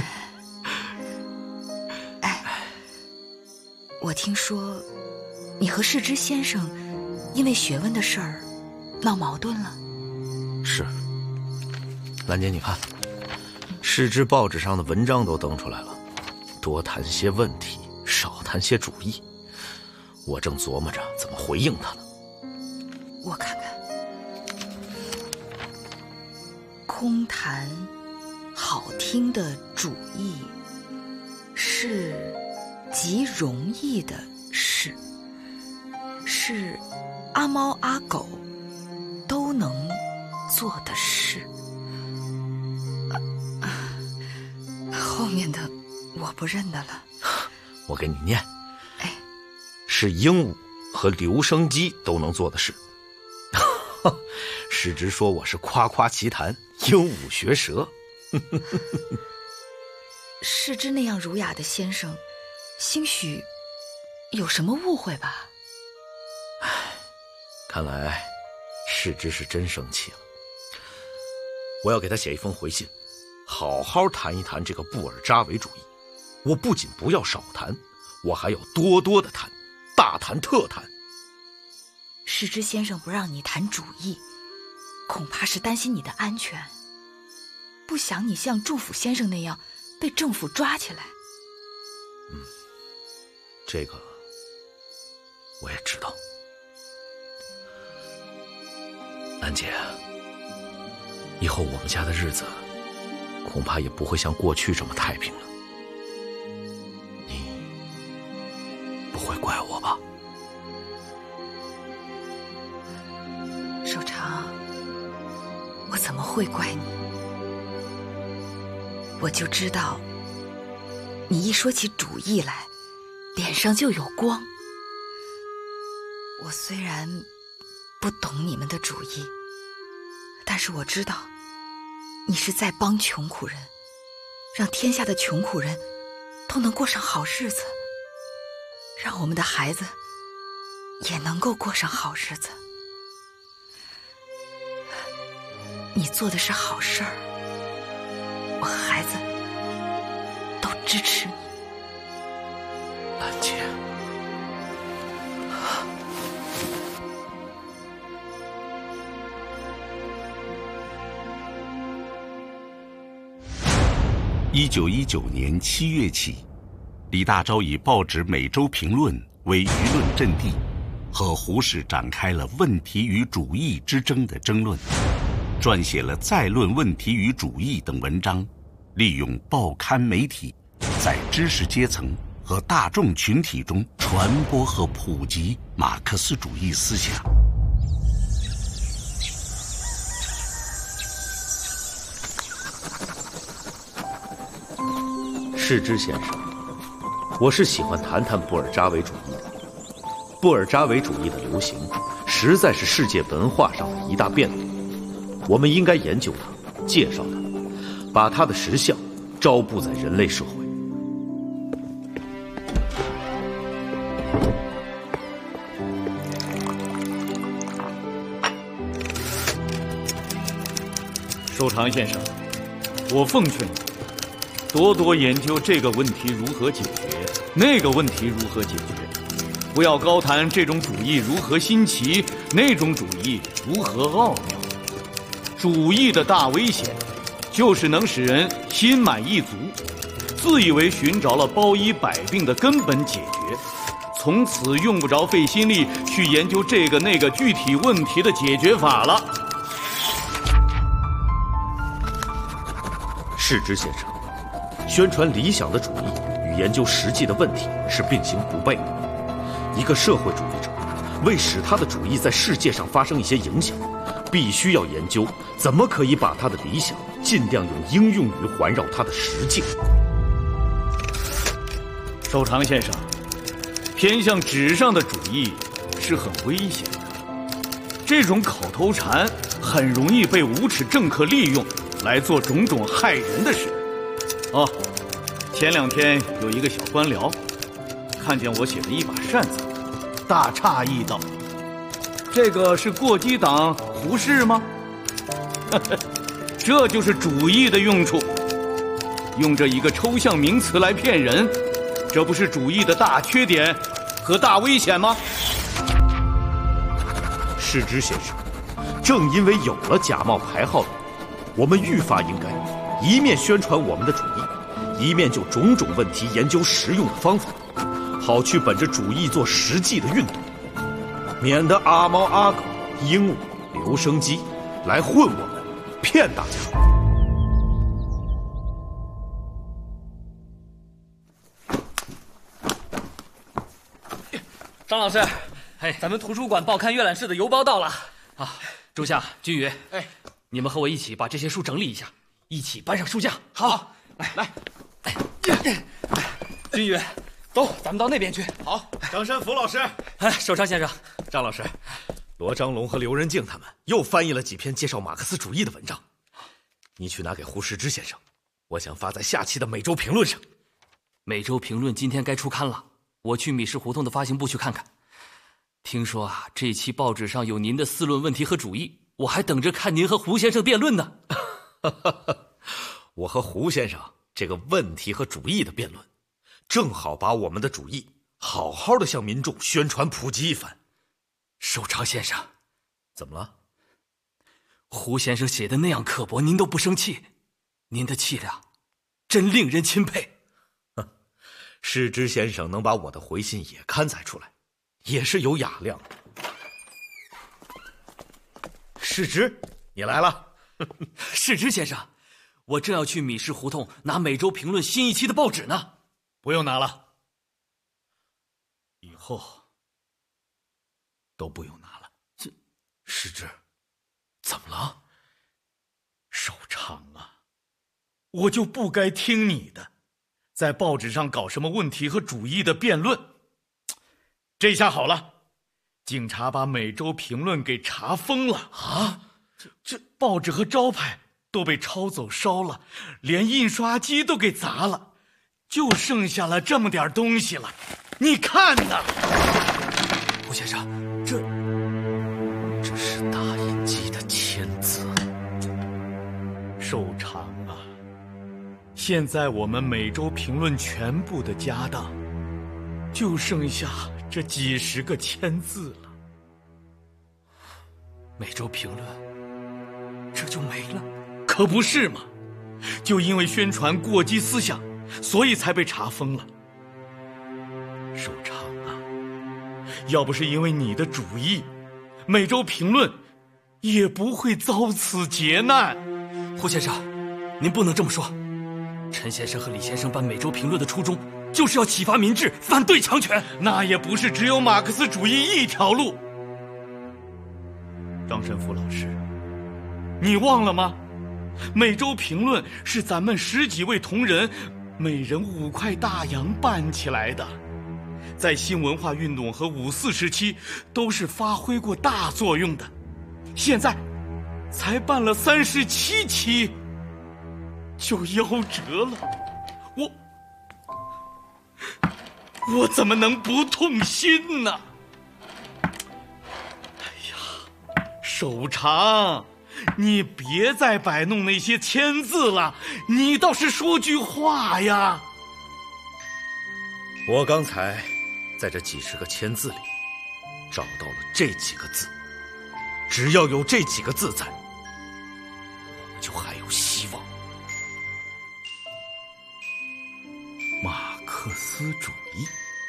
我听说你和世之先生因为学问的事儿闹矛盾了。 是，兰姐，你看，世之报纸上的文章都登出来了，多谈些问题，少谈些主义。我正琢磨着怎么回应他呢。 我看看，空谈好听的主义是极容易的事，是阿猫阿狗都能做的事。后面的我不认得了。 我给你念。是鹦鹉和留声机都能做的事。世之说我是夸夸其谈，鹦鹉学舌。 世之那样儒雅的先生，兴许有什么误会吧？ 看来世之是真生气了。我要给他写一封回信，好好谈一谈这个布尔扎维主义。我不仅不要少谈，我还要多多的谈，大谈特谈。 世之先生不让你谈主义，恐怕是担心你的安全，不想你像祝福先生那样被政府抓起来。 这个我也知道。兰姐，以后我们家的日子恐怕也不会像过去这么太平了。你不会怪我吧？ 守常，我怎么会怪你？我就知道，你一说起主义来，脸上就有光。我虽然不懂你们的主意，但是我知道，你是在帮穷苦人，让天下的穷苦人都能过上好日子，让我们的孩子也能够过上好日子。你做的是好事儿，我和孩子都支持你。 兰姐， 1919年7月起，李大钊以报纸《每周评论》为舆论阵地，和胡适展开了问题与主义之争的争论，撰写了《再论问题与主义》等文章，利用报刊媒体在知识阶层和大众群体中传播和普及马克思主义思想。 世之先生，我是喜欢谈谈布尔扎维主义的。布尔扎维主义的流行，实在是世界文化上的一大变动。我们应该研究它，介绍它，把它的实相招布在人类社会。 守常先生，我奉劝你多多研究这个问题如何解决，那个问题如何解决，不要高谈这种主义如何新奇，那种主义如何奥妙。主义的大危险，就是能使人心满意足，自以为寻着了包医百病的根本解决，从此用不着费心力去研究这个那个具体问题的解决法了。 世之先生，宣传理想的主义与研究实际的问题是并行不悖的。一个社会主义者为使他的主义在世界上发生一些影响，必须要研究怎么可以把他的理想尽量有应用于环绕他的实境。 守常先生，偏向纸上的主义是很危险的，这种口头禅很容易被无耻政客利用来做种种害人的事。前2天有一个小官僚看见我写的一把扇子，大诧异道：“这个是过激党胡适吗？”这就是主义的用处，用这一个抽象名词来骗人，这不是主义的大缺点和大危险吗？ 世之先生，正因为有了假冒牌号的人，我们愈发应该一面宣传我们的主义，一面就种种问题研究实用的方法，好去本着主义做实际的运动，免得阿猫阿狗、鹦鹉、留声机来混我们，骗大家。 张老师，咱们图书馆报刊阅览室的邮包到了啊！周夏、君宇，你们和我一起把这些书整理一下，一起搬上书架。好，来，君宇，走，咱们到那边去。 好，张山福老师， 守常先生， 张老师，罗章龙和刘仁静他们又翻译了几篇介绍马克思主义的文章，你去拿给胡适之先生，我想发在下期的《每周评论》上。《 每周评论》今天该出刊了，我去米市胡同的发行部去看看。听说啊，这期报纸上有您的4论问题和主义，我还等着看您和胡先生辩论呢。 我和胡先生这个问题和主义的辩论，正好把我们的主义好好的向民众宣传普及一番。 守常先生， 怎么了？ 胡先生写的那样刻薄，您都不生气，您的气量真令人钦佩。 世之先生能把我的回信也刊载出来，也是有雅量的。世之，你来了。 世之先生，我正要去米市胡同拿《每周评论》新一期的报纸呢。 不用拿了，以后都不用拿了。世之，怎么了？ 守常啊，我就不该听你的，在报纸上搞什么问题和主义的辩论。这下好了，警察把《每周评论》给查封了啊！这报纸和招牌都被抄走烧了，连印刷机都给砸了，就剩下了这么点东西了。你看呐， 胡先生， 这是打印机的签字。 守常啊，现在我们《每周评论》全部的家当，就剩下这几十个签字了。 《每周评论》这就没了？ 可不是嘛，就因为宣传过激思想，所以才被查封了。守常啊，要不是因为你的主意，《每周评论》也不会遭此劫难。 胡先生，您不能这么说。陈先生和李先生办《每周评论》的初衷，就是要启发民智，反对强权。 那也不是只有马克思主义一条路。张神父老师，你忘了吗？《每周评论》是咱们10几位同仁，每人5块大洋办起来的，在新文化运动和5·4时期都是发挥过大作用的。现在才办了37期，就夭折了。我怎么能不痛心呢？哎呀，守常，你别再摆弄那些签字了，你倒是说句话呀。 我刚才在这几十个签字里找到了这几个字，只要有这几个字在，我们就还有希望。 马克思主义，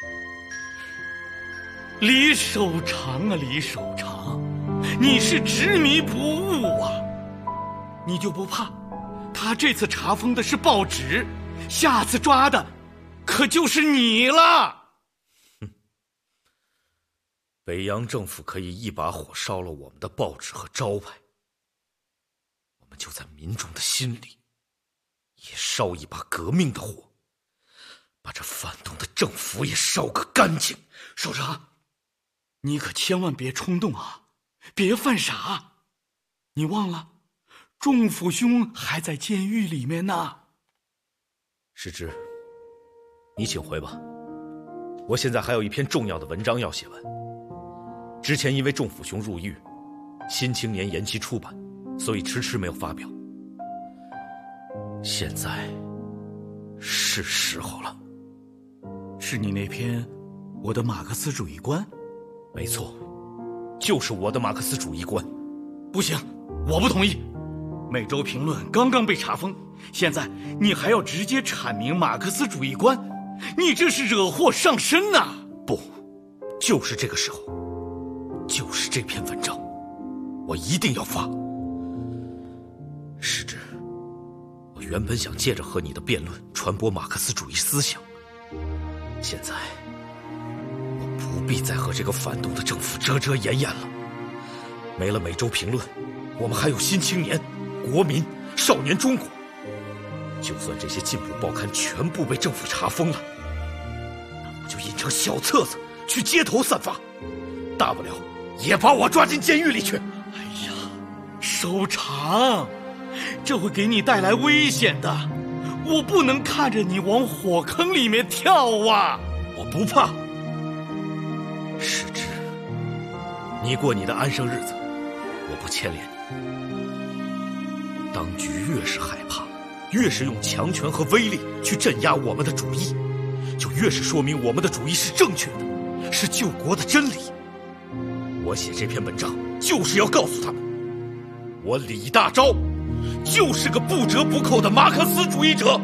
李守常啊，李守常，你是执迷不悟啊！你就不怕他这次查封的是报纸，下次抓的可就是你了？ 北洋政府可以一把火烧了我们的报纸和招牌，我们就在民众的心里也烧一把革命的火，把这反动的政府也烧个干净。 守常，你可千万别冲动啊，别犯傻。你忘了，仲甫兄还在监狱里面呢。 世之，你请回吧，我现在还有一篇重要的文章要写完。之前因为仲甫兄入狱，《新青年》延期出版，所以迟迟没有发表。现在是时候了。 是你那篇《我的马克思主义观》？ 没错，就是我的马克思主义观。 不行，我不同意。每周评论刚刚被查封，现在你还要直接阐明马克思主义观，你这是惹祸上身呐！ 不，就是这个时候，就是这篇文章，我一定要发。世之，我原本想借着和你的辩论传播马克思主义思想，现在我不必再和这个反动的政府遮遮掩掩了。没了每周评论，我们还有新青年、国民、少年中国。就算这些进步报刊全部被政府查封了，那我就印成小册子去街头散发，大不了也把我抓进监狱里去。 哎呀，首长，这会给你带来危险的，我不能看着你往火坑里面跳啊！ 我不怕，世之，你过你的安生日子，我不牵连你。当局越是害怕，越是用强权和威力去镇压我们的主义，就越是说明我们的主义是正确的，是救国的真理。我写这篇文章就是要告诉他们，我李大钊就是个不折不扣的马克思主义者。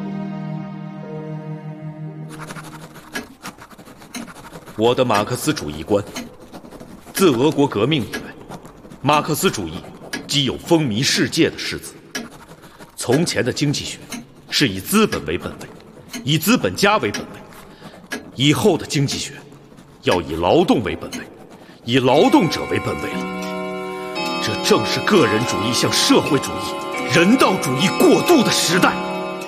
我的马克思主义观，自俄国革命以来，马克思主义即有风靡世界的势子。从前的经济学是以资本为本位，以资本家为本位，以后的经济学要以劳动为本位，以劳动者为本位了。这正是个人主义向社会主义、人道主义过渡的时代。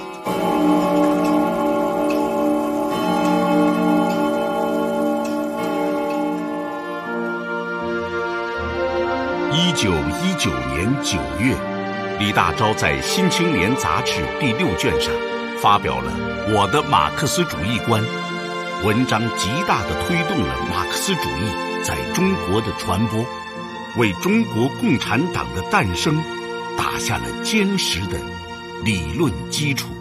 1919年9月，李大钊在《新青年》杂志第6卷上发表了《我的马克思主义观》，文章极大地推动了马克思主义在中国的传播，为中国共产党的诞生打下了坚实的理论基础。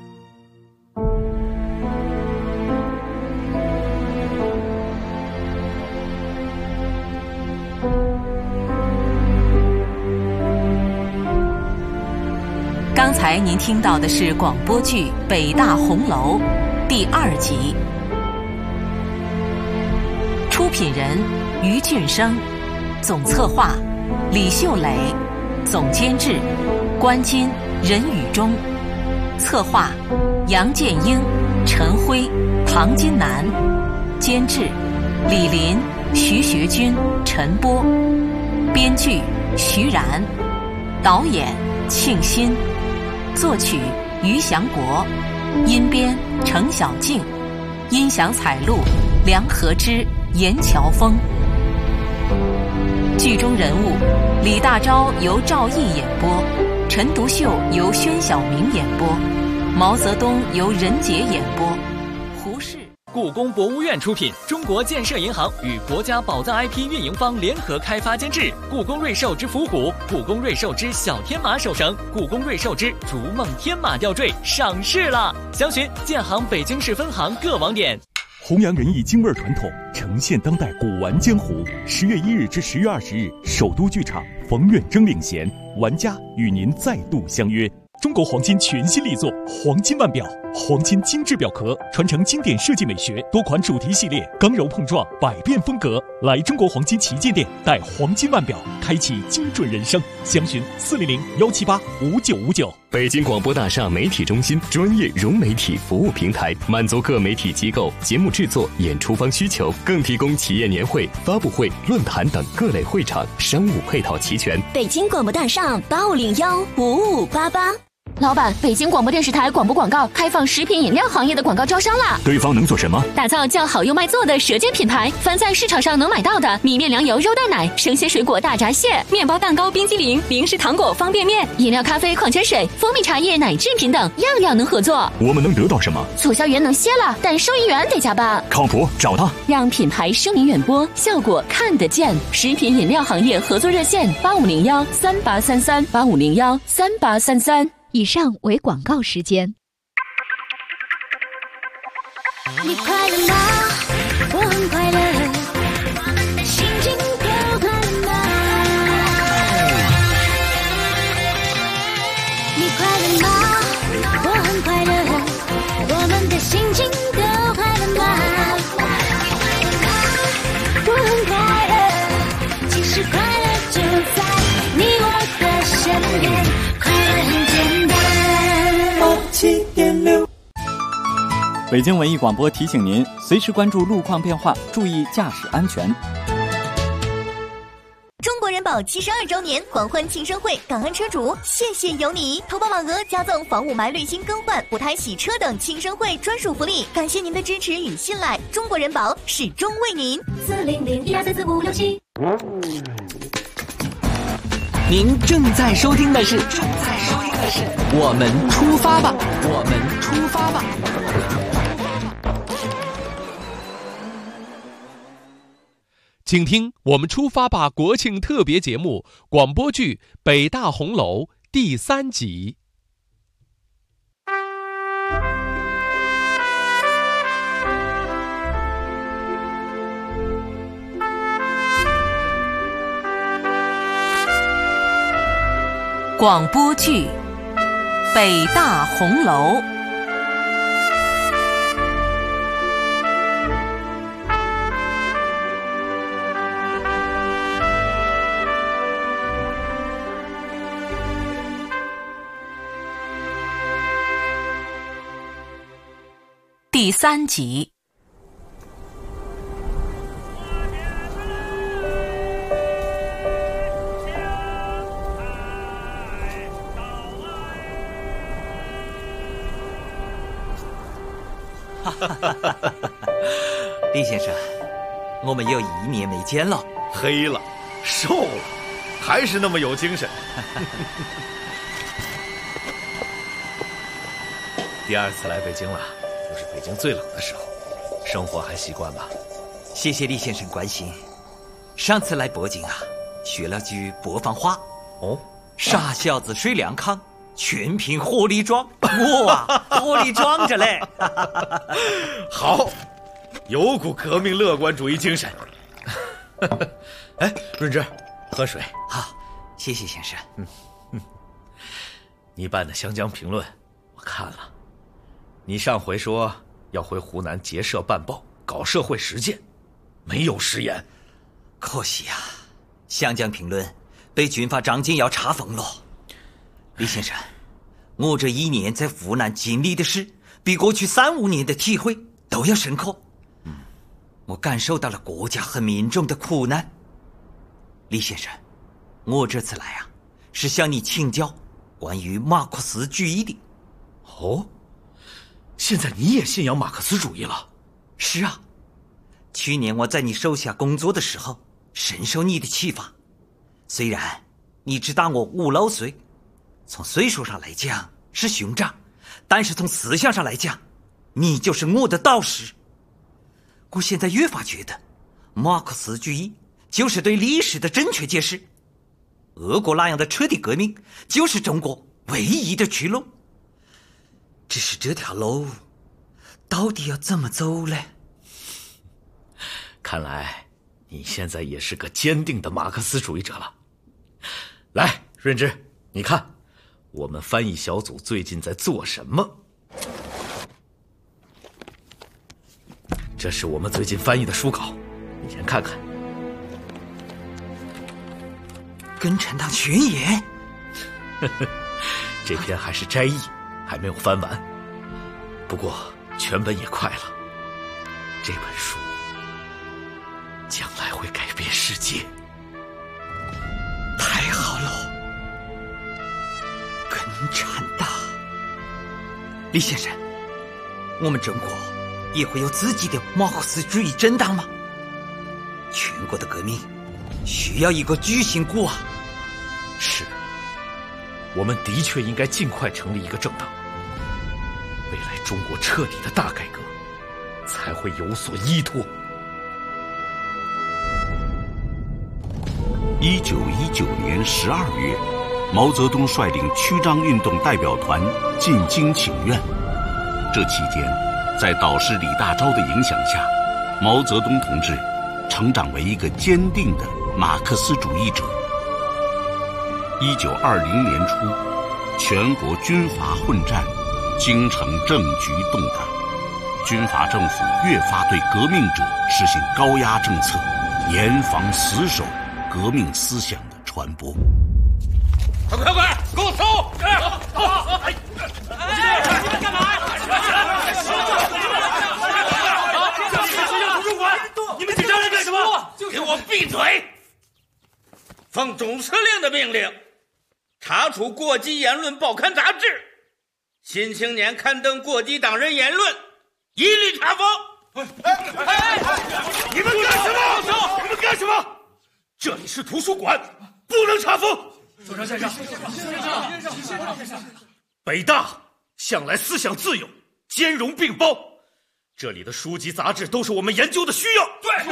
刚才您听到的是广播剧《北大红楼》第2集，出品人于俊生，总策划李秀磊，总监制关金、任宇忠，策划杨建英、陈辉、唐金南，监制李林、徐学军、陈波，编剧徐然，导演庆新，作曲于祥国，音编程小静，音响采录梁和之、严乔峰。剧中人物李大钊由赵毅演播，陈独秀由宣晓明演播，毛泽东由任杰演播，胡适。 故宫博物院出品，中国建设银行与国家宝藏 IP 运营方联合开发监制。故宫瑞兽之伏虎、故宫瑞兽之小天马手绳、故宫瑞兽之逐梦天马吊坠上市了，详询建行北京市分行各网点。 弘扬仁义京味传统，呈现当代古玩江湖。10月1日至10月20日，首都剧场，冯远征领衔，玩家与您再度相约。中国黄金全新力作《黄金腕表》，黄金精致表壳，传承经典设计美学，多款主题系列，刚柔碰撞，百变风格。来中国黄金旗舰店，戴黄金腕表，开启精准人生。详询400-178-5959。 北京广播大厦媒体中心专业融媒体服务平台，满足各媒体机构节目制作、演出方需求，更提供企业年会、发布会、论坛等各类会场，商务配套齐全。 北京广播大厦85015588。老板，北京广播电视台广播广告开放食品饮料行业的广告招商啦！ 对方能做什么？ 打造较好又卖座的舌尖品牌，凡在市场上能买到的米面粮油肉蛋奶、生鲜水果大闸蟹、面包蛋糕、冰激凌、零食糖果、方便面、饮料咖啡、矿泉水、蜂蜜茶叶、奶制品等，样样能合作。 我们能得到什么？ 促销员能歇了，但收银员得加班。 靠谱，找他。 让品牌声名远播，效果看得见。食品饮料行业合作热线8501383385013833。以上为广告时间。 你快乐吗？我很快乐，心情都快乐吗？你快乐吗？我很快乐，我们的心情都快乐吗？我很快乐，其实快乐就在你我的身边，快乐很简单。7.6 北京文艺广播提醒您，随时关注路况变化，注意驾驶安全。 中国人保72周年狂欢庆生会，感恩车主，谢谢有你！投保满额加赠房雾霾滤芯更换、补胎洗车等庆生会专属福利，感谢您的支持与信赖，中国人保始终为您。40012344567。 您正在收听的是我们出发吧，我们出发吧。 请听我们出发吧国庆特别节目广播剧《北大红楼》第3集。 广播剧《北大红楼》第3集。 李先生，我们有1年没见了， 黑了，瘦了，还是那么有精神。第2次来北京了，又是北京最冷的时候，生活还习惯吧？ 谢谢李先生关心。上次来北京啊，学了句北方话。 哦， 傻小子睡凉炕，全凭火力壮。我啊，火力壮着嘞。 好，有股革命乐观主义精神。哎，润之，喝水。 好，谢谢先生。 你办的湘江评论我看了，你上回说要回湖南结社办报，搞社会实践，没有食言。 可惜啊，湘江评论被军阀张敬尧查封了。李先生，我这1年在湖南经历的事，比过去3、5年的体会都要深刻。我感受到了国家和民众的苦难。李先生，我这次来啊，是向你请教关于马克思主义的。 哦，现在你也信仰马克思主义了？ 是啊，去年我在你手下工作的时候，深受你的启发。虽然你只大我5、6岁，从岁数上来讲是兄长，但是从思想上来讲，你就是我的导师。我现在越发觉得，马克思主义就是对历史的正确解释。俄国那样的彻底革命，就是中国唯一的出路。只是这条路，到底要怎么走呢？ 看来你现在也是个坚定的马克思主义者了。来，润之，你看，我们翻译小组最近在做什么？这是我们最近翻译的书稿，你先看看。 共产党宣言。 这篇还是摘译，还没有翻完。不过全本也快了。这本书将来会改变世界。 太好了，共产党。李先生，我们中国也会有自己的马克思主义政党吗？全国的革命需要一个巨型鼓啊！ 是，我们的确应该尽快成立一个政党。未来中国彻底的大改革才会有所依托。 1919年12月，毛泽东率领曲张运动代表团进京请愿。这期间，在导师李大钊的影响下，毛泽东同志成长为一个坚定的马克思主义者。1920年初，全国军阀混战，京城政局动荡，军阀政府越发对革命者实行高压政策，严防死守革命思想的传播。 快，给我搜！ 你们干嘛？ 总司令的命令，查处过激言论报刊杂志，《新青年》刊登过激党人言论，一律查封。 你们干什么？你们干什么？这里是图书馆，不能查封。 首长先生， 北大向来思想自由，兼容并包。这里的书籍杂志都是我们研究的需要。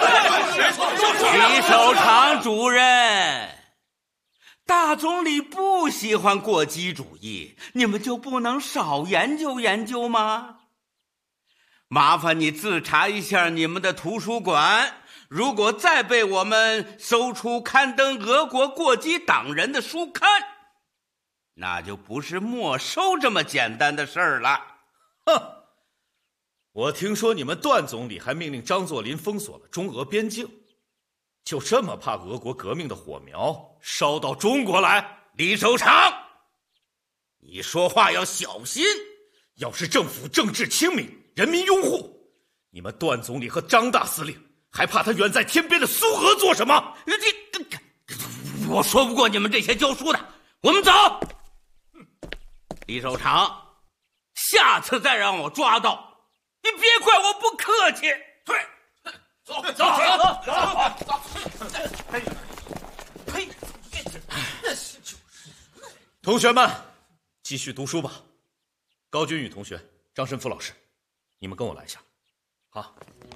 李守常主任，大总理不喜欢过激主义，你们就不能少研究研究吗？麻烦你自查一下你们的图书馆，如果再被我们搜出刊登俄国过激党人的书刊，那就不是没收这么简单的事儿了。 哼！我听说你们段总理还命令张作霖封锁了中俄边境，就这么怕俄国革命的火苗烧到中国来？ 李守常，你说话要小心。 要是政府政治清明，人民拥护，你们段总理和张大司令还怕他远在天边的苏俄做什么？ 我说不过你们这些教书的，我们走。李守常，下次再让我抓到，你别怪我不客气。对，走。呸！ 同学们，继续读书吧。高君宇同学、张申夫老师，你们跟我来一下。好。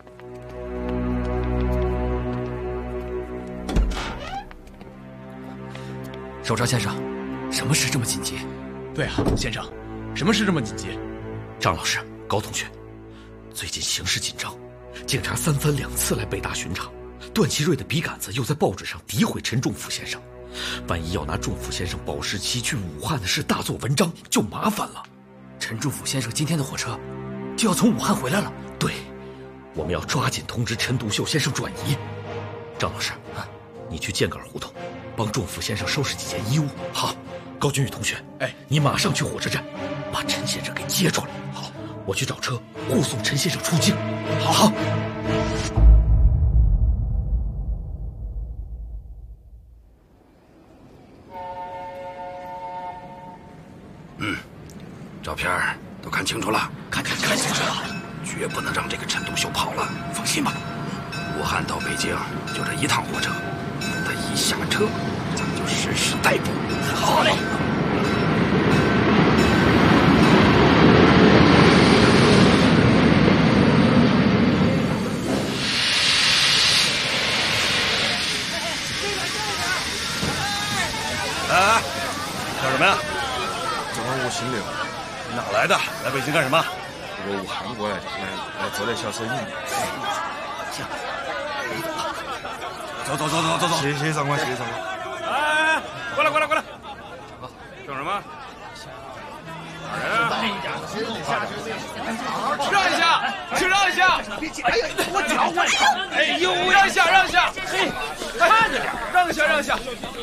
首长先生，什么事这么紧急？ 对啊，先生，什么事这么紧急？ 张老师、高同学，最近形势紧张，警察3番2次来北大巡查，段祺瑞的笔杆子又在报纸上诋毁陈仲甫先生，万一要拿仲甫先生保释期去武汉的事大做文章，就麻烦了。 陈仲甫先生今天的火车就要从武汉回来了。 对，我们要抓紧通知陈独秀先生转移。张老师，你去箭杆胡同帮仲甫先生收拾几件衣物。好，高君宇同学，你马上去火车站把陈先生给接出来。好，我去找车护送陈先生出境。好。 照片都看清楚了，看清楚了，绝不能让这个陈独秀跑了。放心吧，武汉到北京就这一趟火车，他一下车，咱们就实施逮捕。好嘞。 干什么呀？找我行李。哪来的？来北京干什么？我武汉过来的，来做点小生意。走。谢谢长官，谢谢长官。哎，过来！干什么？打人啊！让一下！哎呀，我脚！哎呦，让一下！嘿，看着点，让一下。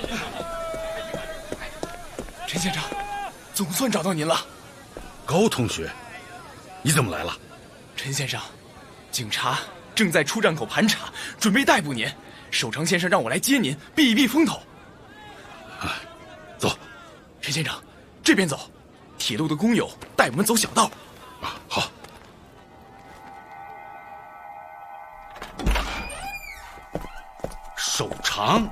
陈县长，总算找到您了。 高同学，你怎么来了？ 陈先生，警察正在出站口盘查，准备逮捕您。守常先生让我来接您，避一避风头。 走。 陈先生，这边走。铁路的工友带我们走小道。 好。 守常，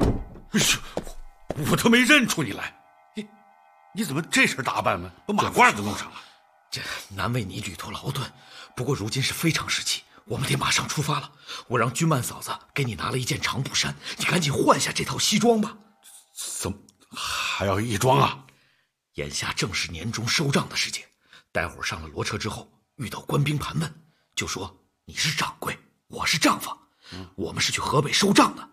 我都没认出你来。 你怎么这身打扮呢？把马褂都弄上了。 这难为你旅途劳顿，不过如今是非常时期，我们得马上出发了。我让君曼嫂子给你拿了一件长布衫，你赶紧换下这套西装吧。 怎么还要义装啊？ 眼下正是年终收账的时节，待会儿上了骡车之后，遇到官兵盘问，就说你是掌柜，我是账房，我们是去河北收账的。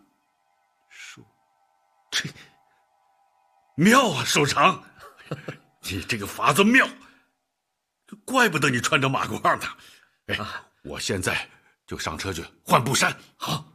这妙啊，守常。你这个法子妙，怪不得你穿着马褂呢。我现在就上车去换布衫。 好。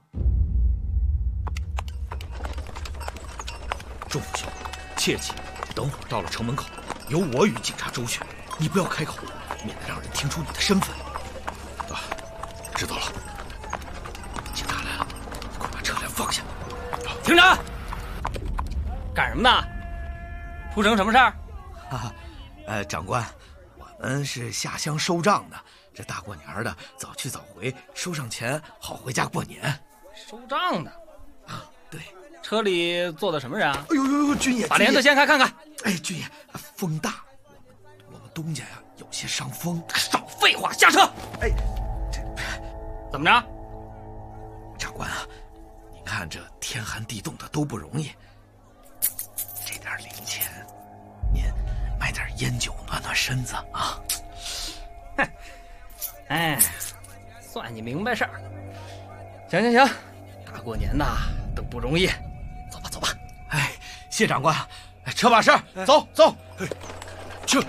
仲甫兄，切记，等会儿到了城门口，由我与警察周旋，你不要开口，免得让人听出你的身份。 知道了。 警察来了，快把车辆放下。 停着！ 干什么呢？出什么事儿？ 长官，我们是下乡收账的。这大过年的，早去早回，收上钱好回家过年。 收账的啊？对。 车里坐的什么人啊？ 哎呦，军爷， 把帘子掀开看看。 哎，军爷，风大，我们东家呀有些伤风。 少废话，下车。 哎， 怎么着？ 长官啊，您看这天寒地冻的都不容易，这点零钱，您买点烟酒暖暖身子啊。 哼，哎，算你明白事儿。行，大过年的都不容易，走吧。 哎，谢长官，车把式，走。 去。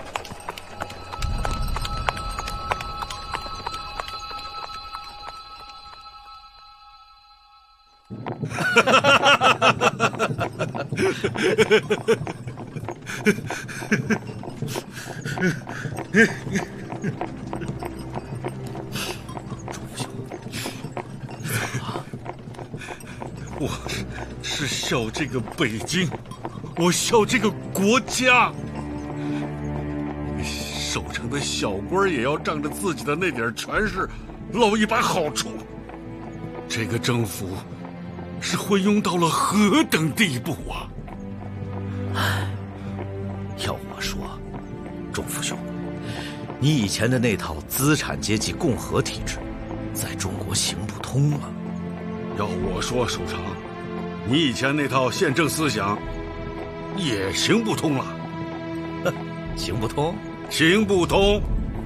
我是笑这个北京，我笑这个国家。守城的小官也要仗着自己的那点权势捞一把好处。这个政府是昏庸到了何等地步啊！ 要我说，仲父兄，你以前的那套资产阶级共和体制，在中国行不通啊。 要我说，首长，你以前那套宪政思想也行不通了。 行不通？ 行不通。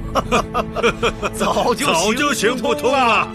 早就行不通了。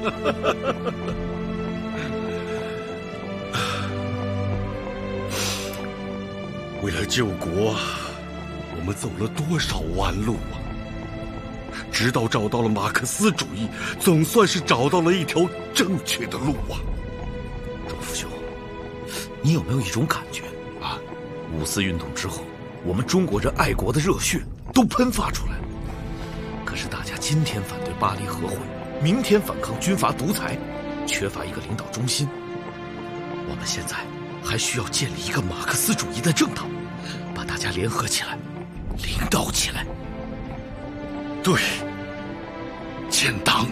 为了救国，我们走了多少弯路啊！直到找到了马克思主义，总算是找到了一条正确的路啊！ 仲父兄，你有没有一种感觉啊？5·4运动之后，我们中国人爱国的热血都喷发出来了。可是大家今天反对巴黎和会，明天反抗军阀独裁，缺乏一个领导中心。我们现在还需要建立一个马克思主义的政党，把大家联合起来，领导起来。 对，建党。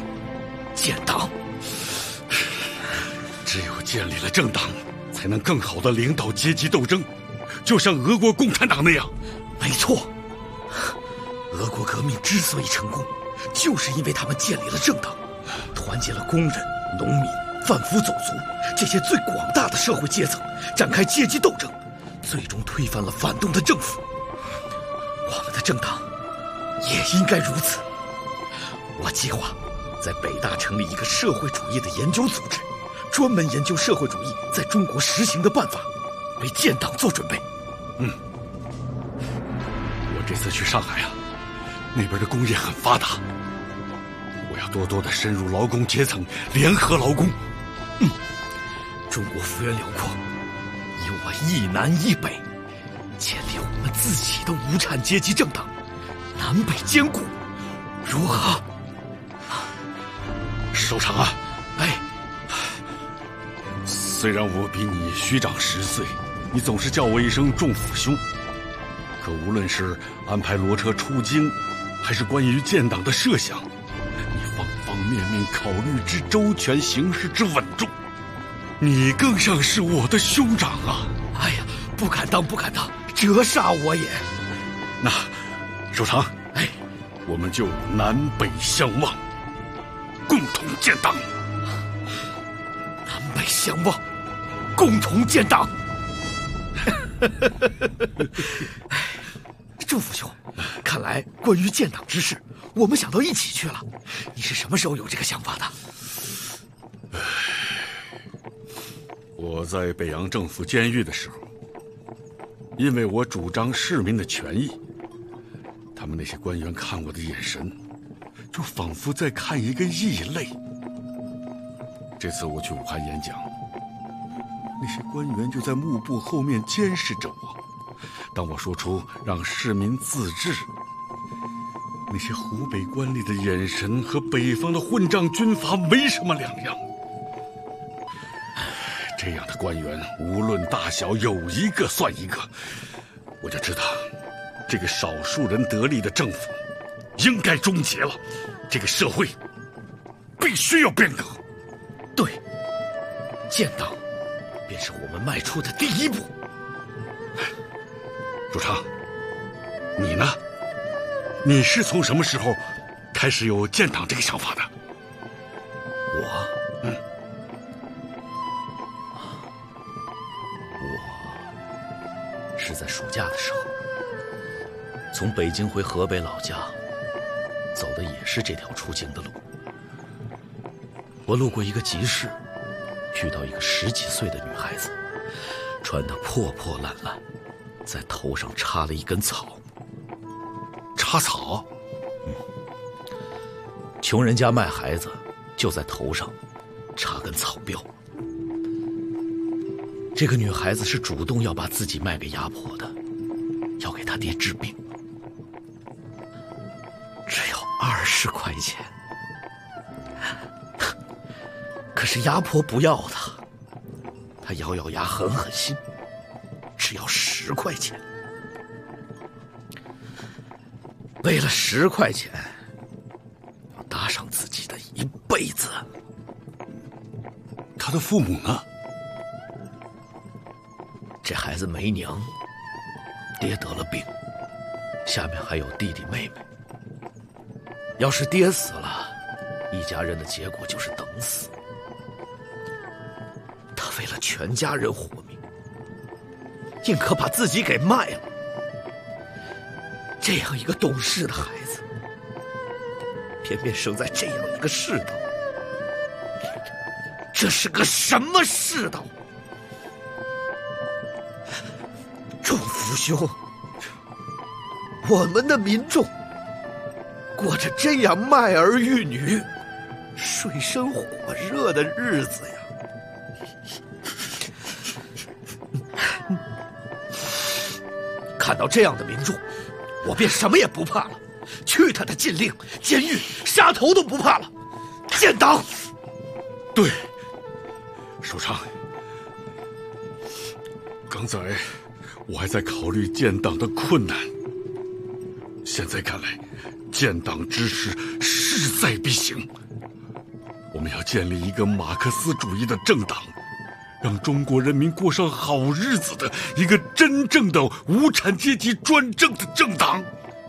只有建立了政党，才能更好地领导阶级斗争，就像俄国共产党那样。 没错，俄国革命之所以成功，就是因为他们建立了政党，团结了工人、农民、贩夫走卒这些最广大的社会阶层，展开阶级斗争，最终推翻了反动的政府。我们的政党也应该如此。我计划在北大成立一个社会主义的研究组织，专门研究社会主义在中国实行的办法，为建党做准备。 我这次去上海啊，那边的工业很发达，我要多的深入劳工阶层，联合劳工。 中国幅员辽阔，以我一南一北，建立我们自己的无产阶级政党，南北兼顾，如何？ 首长啊， 哎， 虽然我比你虚长10岁，你总是叫我一声仲父兄，可无论是安排罗车出京，还是关于建党的设想，你方方面面考虑之周全，行事之稳重，你更像是我的兄长啊！ 哎呀，不敢当，折煞我也。 那，首长， 哎， 我们就南北相望，共同建党。 南北相望，共同建党。仲父兄，看来关于建党之事，我们想到一起去了。你是什么时候有这个想法的？ 我在北洋政府监狱的时候，因为我主张市民的权益，他们那些官员看我的眼神，就仿佛在看一个异类。这次我去武汉演讲，那些官员就在幕布后面监视着我。当我说出让市民自治，那些湖北官吏的眼神和北方的混账军阀没什么两样。 这样的官员无论大小，有一个算一个。我就知道，这个少数人得利的政府应该终结了，这个社会必须要变革。 对，建党便是我们迈出的第一步。 主昌，你呢？你是从什么时候开始有建党这个想法的？ 我是在暑假的时候，从北京回河北老家，走的也是这条出京的路。我路过一个集市，遇到一个10几岁的女孩子，穿得破破烂烂，在头上插了一根草。 插草？ 穷人家卖孩子，就在头上插根草标。这个女孩子是主动要把自己卖给牙婆的，要给她爹治病，只要20块钱。可是牙婆不要她，她咬咬牙，狠狠心，只要10块钱。为了10块钱，要搭上自己的一辈子。 他的父母呢？ 这孩子没娘，爹得了病，下面还有弟弟妹妹。要是爹死了，一家人的结果就是等死。他为了全家人活命，宁可把自己给卖了。这样一个懂事的孩子，偏偏生在这样一个世道。这是个什么世道？众父兄，我们的民众过着这样卖儿育女、水深火热的日子呀！看到这样的民众，我便什么也不怕了，去他的禁令、监狱、杀头都不怕了。建党！ 对，首长，刚才我还在考虑建党的困难，现在看来，建党之事势在必行。我们要建立一个马克思主义的政党，让中国人民过上好日子的一个真正的无产阶级专政的政党。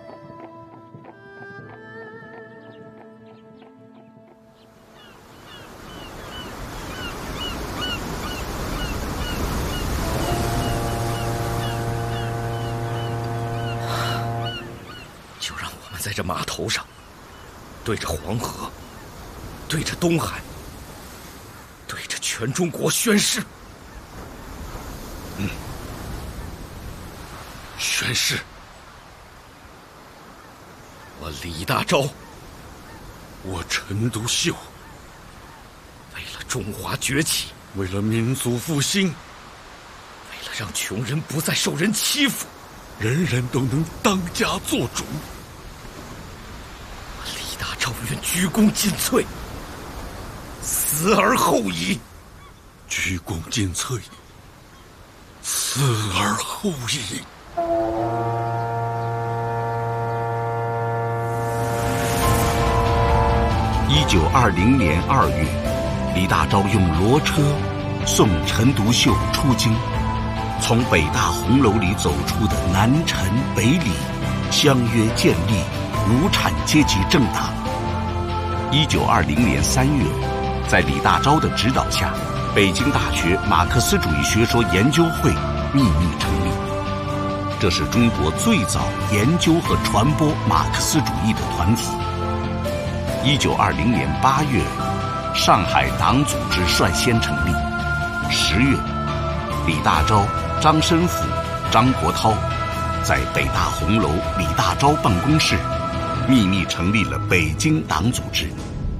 就让我们在这码头上，对着黄河，对着东海，对着全中国宣誓。宣誓。我李大钊， 我陈独秀， 为了中华崛起， 为了民族复兴， 为了让穷人不再受人欺负， 人人都能当家作主， 我李大钊愿鞠躬尽瘁，死而后已。 鞠躬尽瘁，死而后已。 1920年2月，李大钊用骡车送陈独秀出京。从北大红楼里走出的南陈北李，相约建立无产阶级政党。1920年3月，在李大钊的指导下，北京大学马克思主义学说研究会秘密成立。这是中国最早研究和传播马克思主义的团体。1920年8月，上海党组织率先成立。10月，李大钊、张申府、张国焘在北大红楼李大钊办公室秘密成立了北京党组织。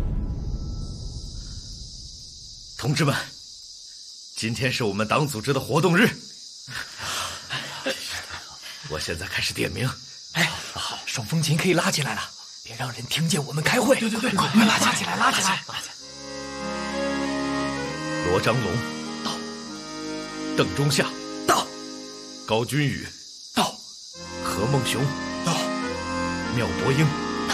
同志们，今天是我们党组织的活动日。我现在开始点名。 哎，好，手风琴可以拉起来了，别让人听见我们开会。对，快拉起来，拉起来！ 罗章龙到， 邓中夏到， 高君宇到， 何梦雄到，缪伯英到。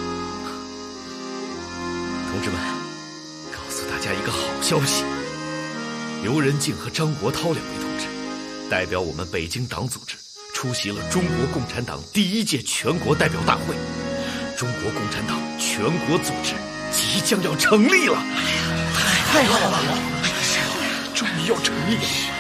同志们，告诉大家一个好消息，刘仁静和张国焘2位同志代表我们北京党组织出席了中国共产党第1届全国代表大会，中国共产党全国组织即将要成立了。太好了，终于要成立了。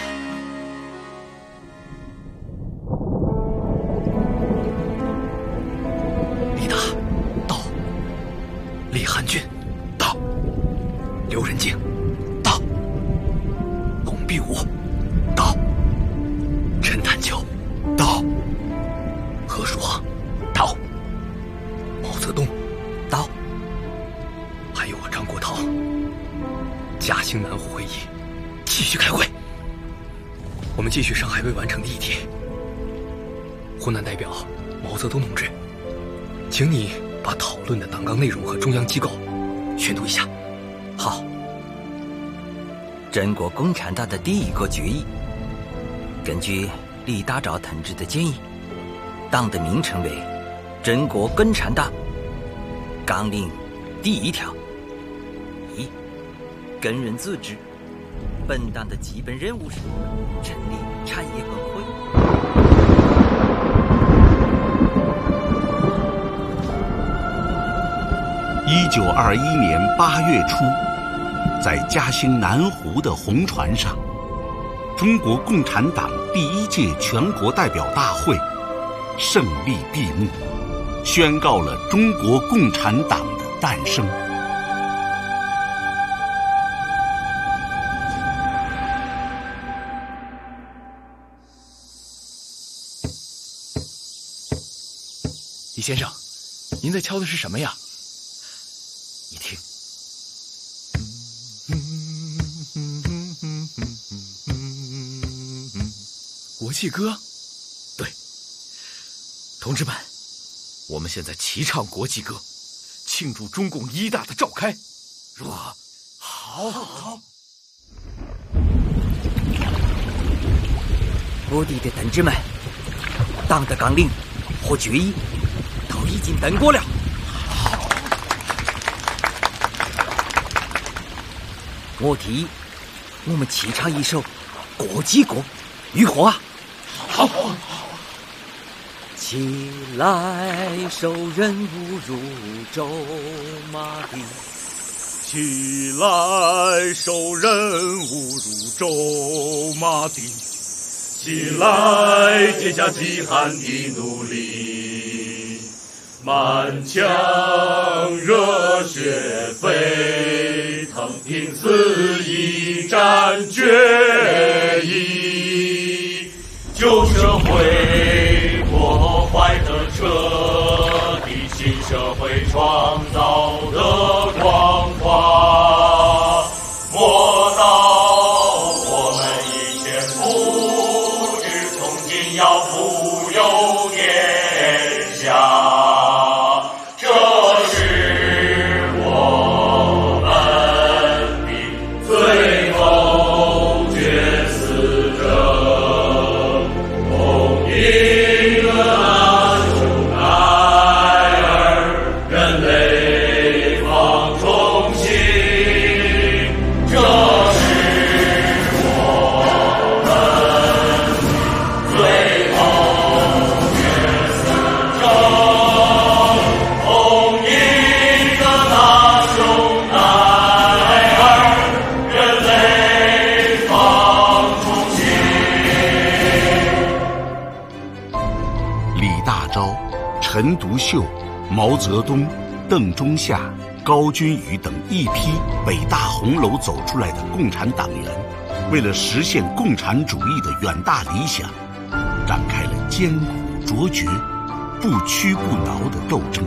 李达到，李汉俊到，刘仁静到，董必武到，陈潭秋到，何树华到，毛泽东到，还有我张国焘。嘉兴南湖会议继续开会，我们继续上海未完成的议题。湖南代表毛泽东同志，请你把讨论的党纲内容和中央机构宣读一下。 好。中国共产党的第1个决议，根据李大钊同志的建议，党的名称为中国共产党。纲领第1条：1. 工人组织。本党的基本任务是成立产业工会。 1921年8月初，在嘉兴南湖的红船上，中国共产党第1届全国代表大会胜利闭幕，宣告了中国共产党的诞生。 李先生，您在敲的是什么呀？你听，国际歌。 对，同志们，我们现在齐唱国际歌，庆祝中共1大的召开，如何？好。 各地的同志们，党的纲领和决议都已经登过了。我提议我们齐唱一首国际歌，如何啊？ 好。 起来，受人侮辱咒骂的。 起来，受人侮辱咒骂的。起来，接下饥寒的奴隶。满腔热血沸腾，拼死一战决一，旧社会破坏的彻底，新社会创造的光华。莫道我们一切不知，从今要富有天下。 陈独秀、毛泽东、邓中夏、高君宇等一批北大红楼走出来的共产党员，为了实现共产主义的远大理想，展开了艰苦卓绝、不屈不挠的斗争。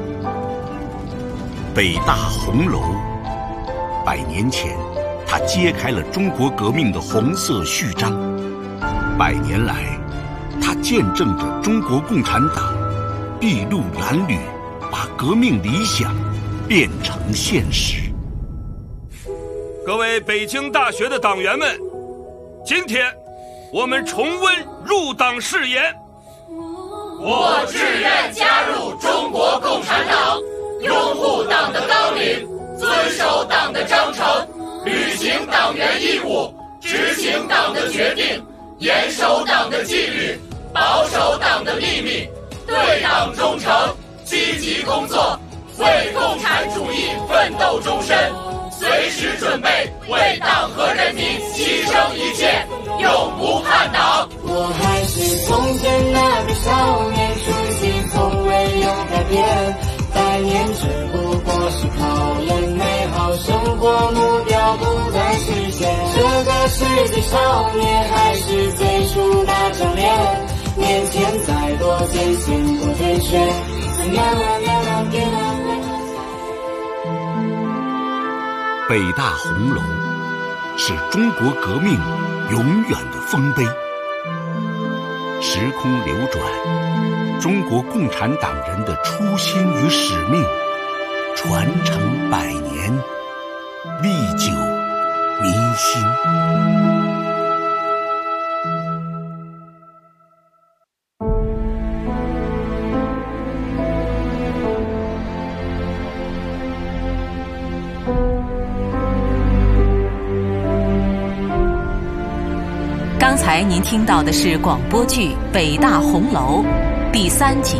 北大红楼，100年前，它揭开了中国革命的红色序章；100年来，它见证着中国共产党筚路蓝缕，把革命理想变成现实。 各位北京大学的党员们，今天我们重温入党誓言。 我志愿加入中国共产党，拥护党的纲领，遵守党的章程，履行党员义务，执行党的决定，严守党的纪律，保守党的秘密，对党忠诚，积极工作，为共产主义奋斗终身，随时准备为党和人民牺牲一切，永不叛党。 我还是从前那个少年，初心从未有改变，百年只不过是考验，美好生活目标不再实现。这个世纪少年还是最初那张脸，面前再多艰险不退却， 北大红楼是中国革命永远的丰碑。时空流转，中国共产党人的初心与使命传承百年，历久弥新。 刚才您听到的是广播剧《北大红楼》第3集，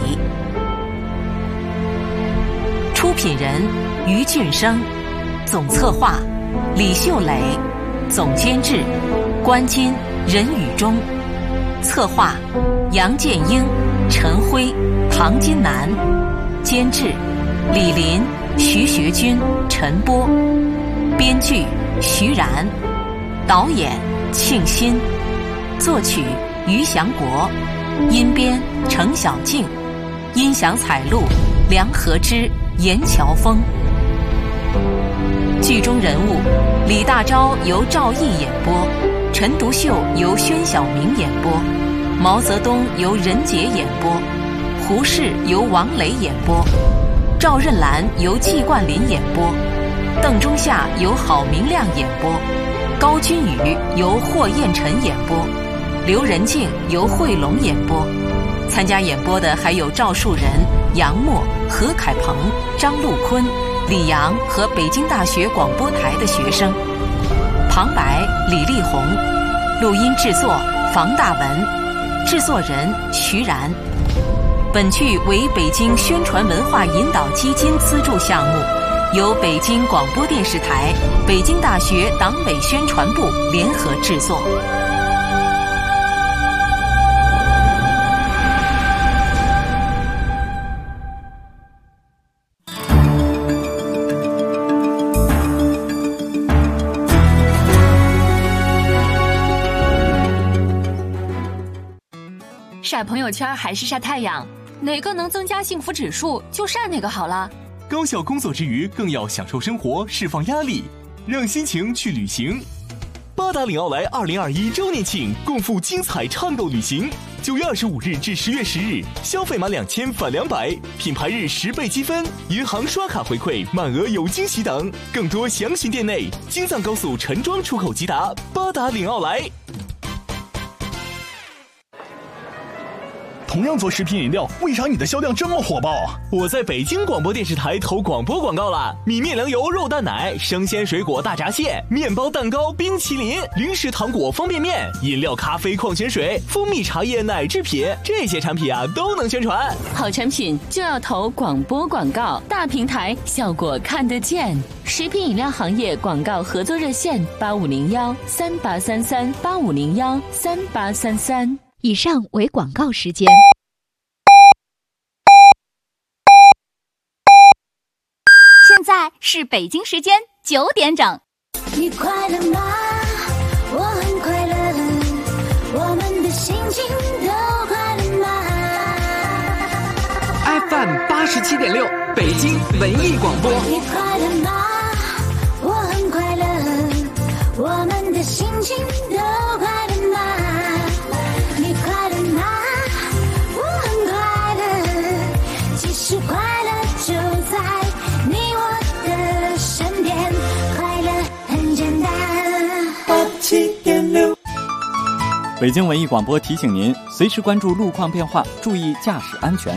出品人于俊生，总策划李秀磊，总监制关金、任宇中，策划杨建英、陈辉、唐金南，监制李林、徐学军、陈波，编剧徐然，导演庆新，作曲于祥国，音编程小静，音响采录梁和之、严乔峰。剧中人物李大钊由赵毅演播，陈独秀由宣晓明演播，毛泽东由任杰演播，胡适由王雷演播，赵任兰由季冠霖演播，邓中夏由郝明亮演播，高君宇由霍彦辰演播，刘仁静由惠龙演播。参加演播的还有赵树人、杨默、何凯鹏、张陆坤、李阳和北京大学广播台的学生。旁白李丽红，录音制作房大文，制作人徐然。本剧为北京宣传文化引导基金资助项目，由北京广播电视台、北京大学党委宣传部联合制作。 晒朋友圈还是晒太阳，哪个能增加幸福指数就晒哪个好了。 高效工作之余，更要享受生活，释放压力，让心情去旅行。八达岭奥莱2021周年庆，共赴精彩畅购旅行。9月25日至10月10日，消费满2000返200，品牌日10倍积分，银行刷卡回馈，满额有惊喜等。更多详询店内。京藏高速陈庄出口吉达，八达岭奥莱。 同样做食品饮料，为啥你的销量这么火爆？我在北京广播电视台投广播广告了，米面粮油肉蛋奶、生鲜水果大闸蟹、面包蛋糕、冰淇淋、零食糖果方便面、饮料咖啡矿泉水、蜂蜜茶叶奶制品，这些产品啊都能宣传。 好产品就要投广播广告，大平台效果看得见。食品饮料行业广告合作热线8501-3833-8501-3833。 以上为广告时间。 现在是北京时间9点整。 你快乐吗？我很快乐，我们的心情都快乐吗 ？FM 87.6，北京文艺广播。 你快乐吗？我很快乐，我们的心情都快乐吗？你快乐吗？我很快乐，其实快乐就在你我的身边，快乐很简单。87.6 北京文艺广播提醒您，随时关注路况变化，注意驾驶安全。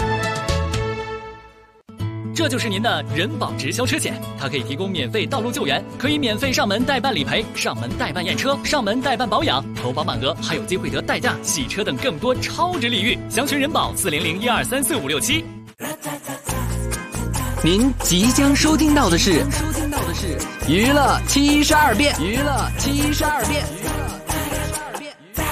这就是您的人保直销车险，它可以提供免费道路救援，可以免费上门代办理赔、上门代办验车、上门代办保养，投保满额还有机会得代驾、洗车等更多超值礼遇。详询人保400-1234567。 您即将收听到的是娱乐72变，娱乐72变。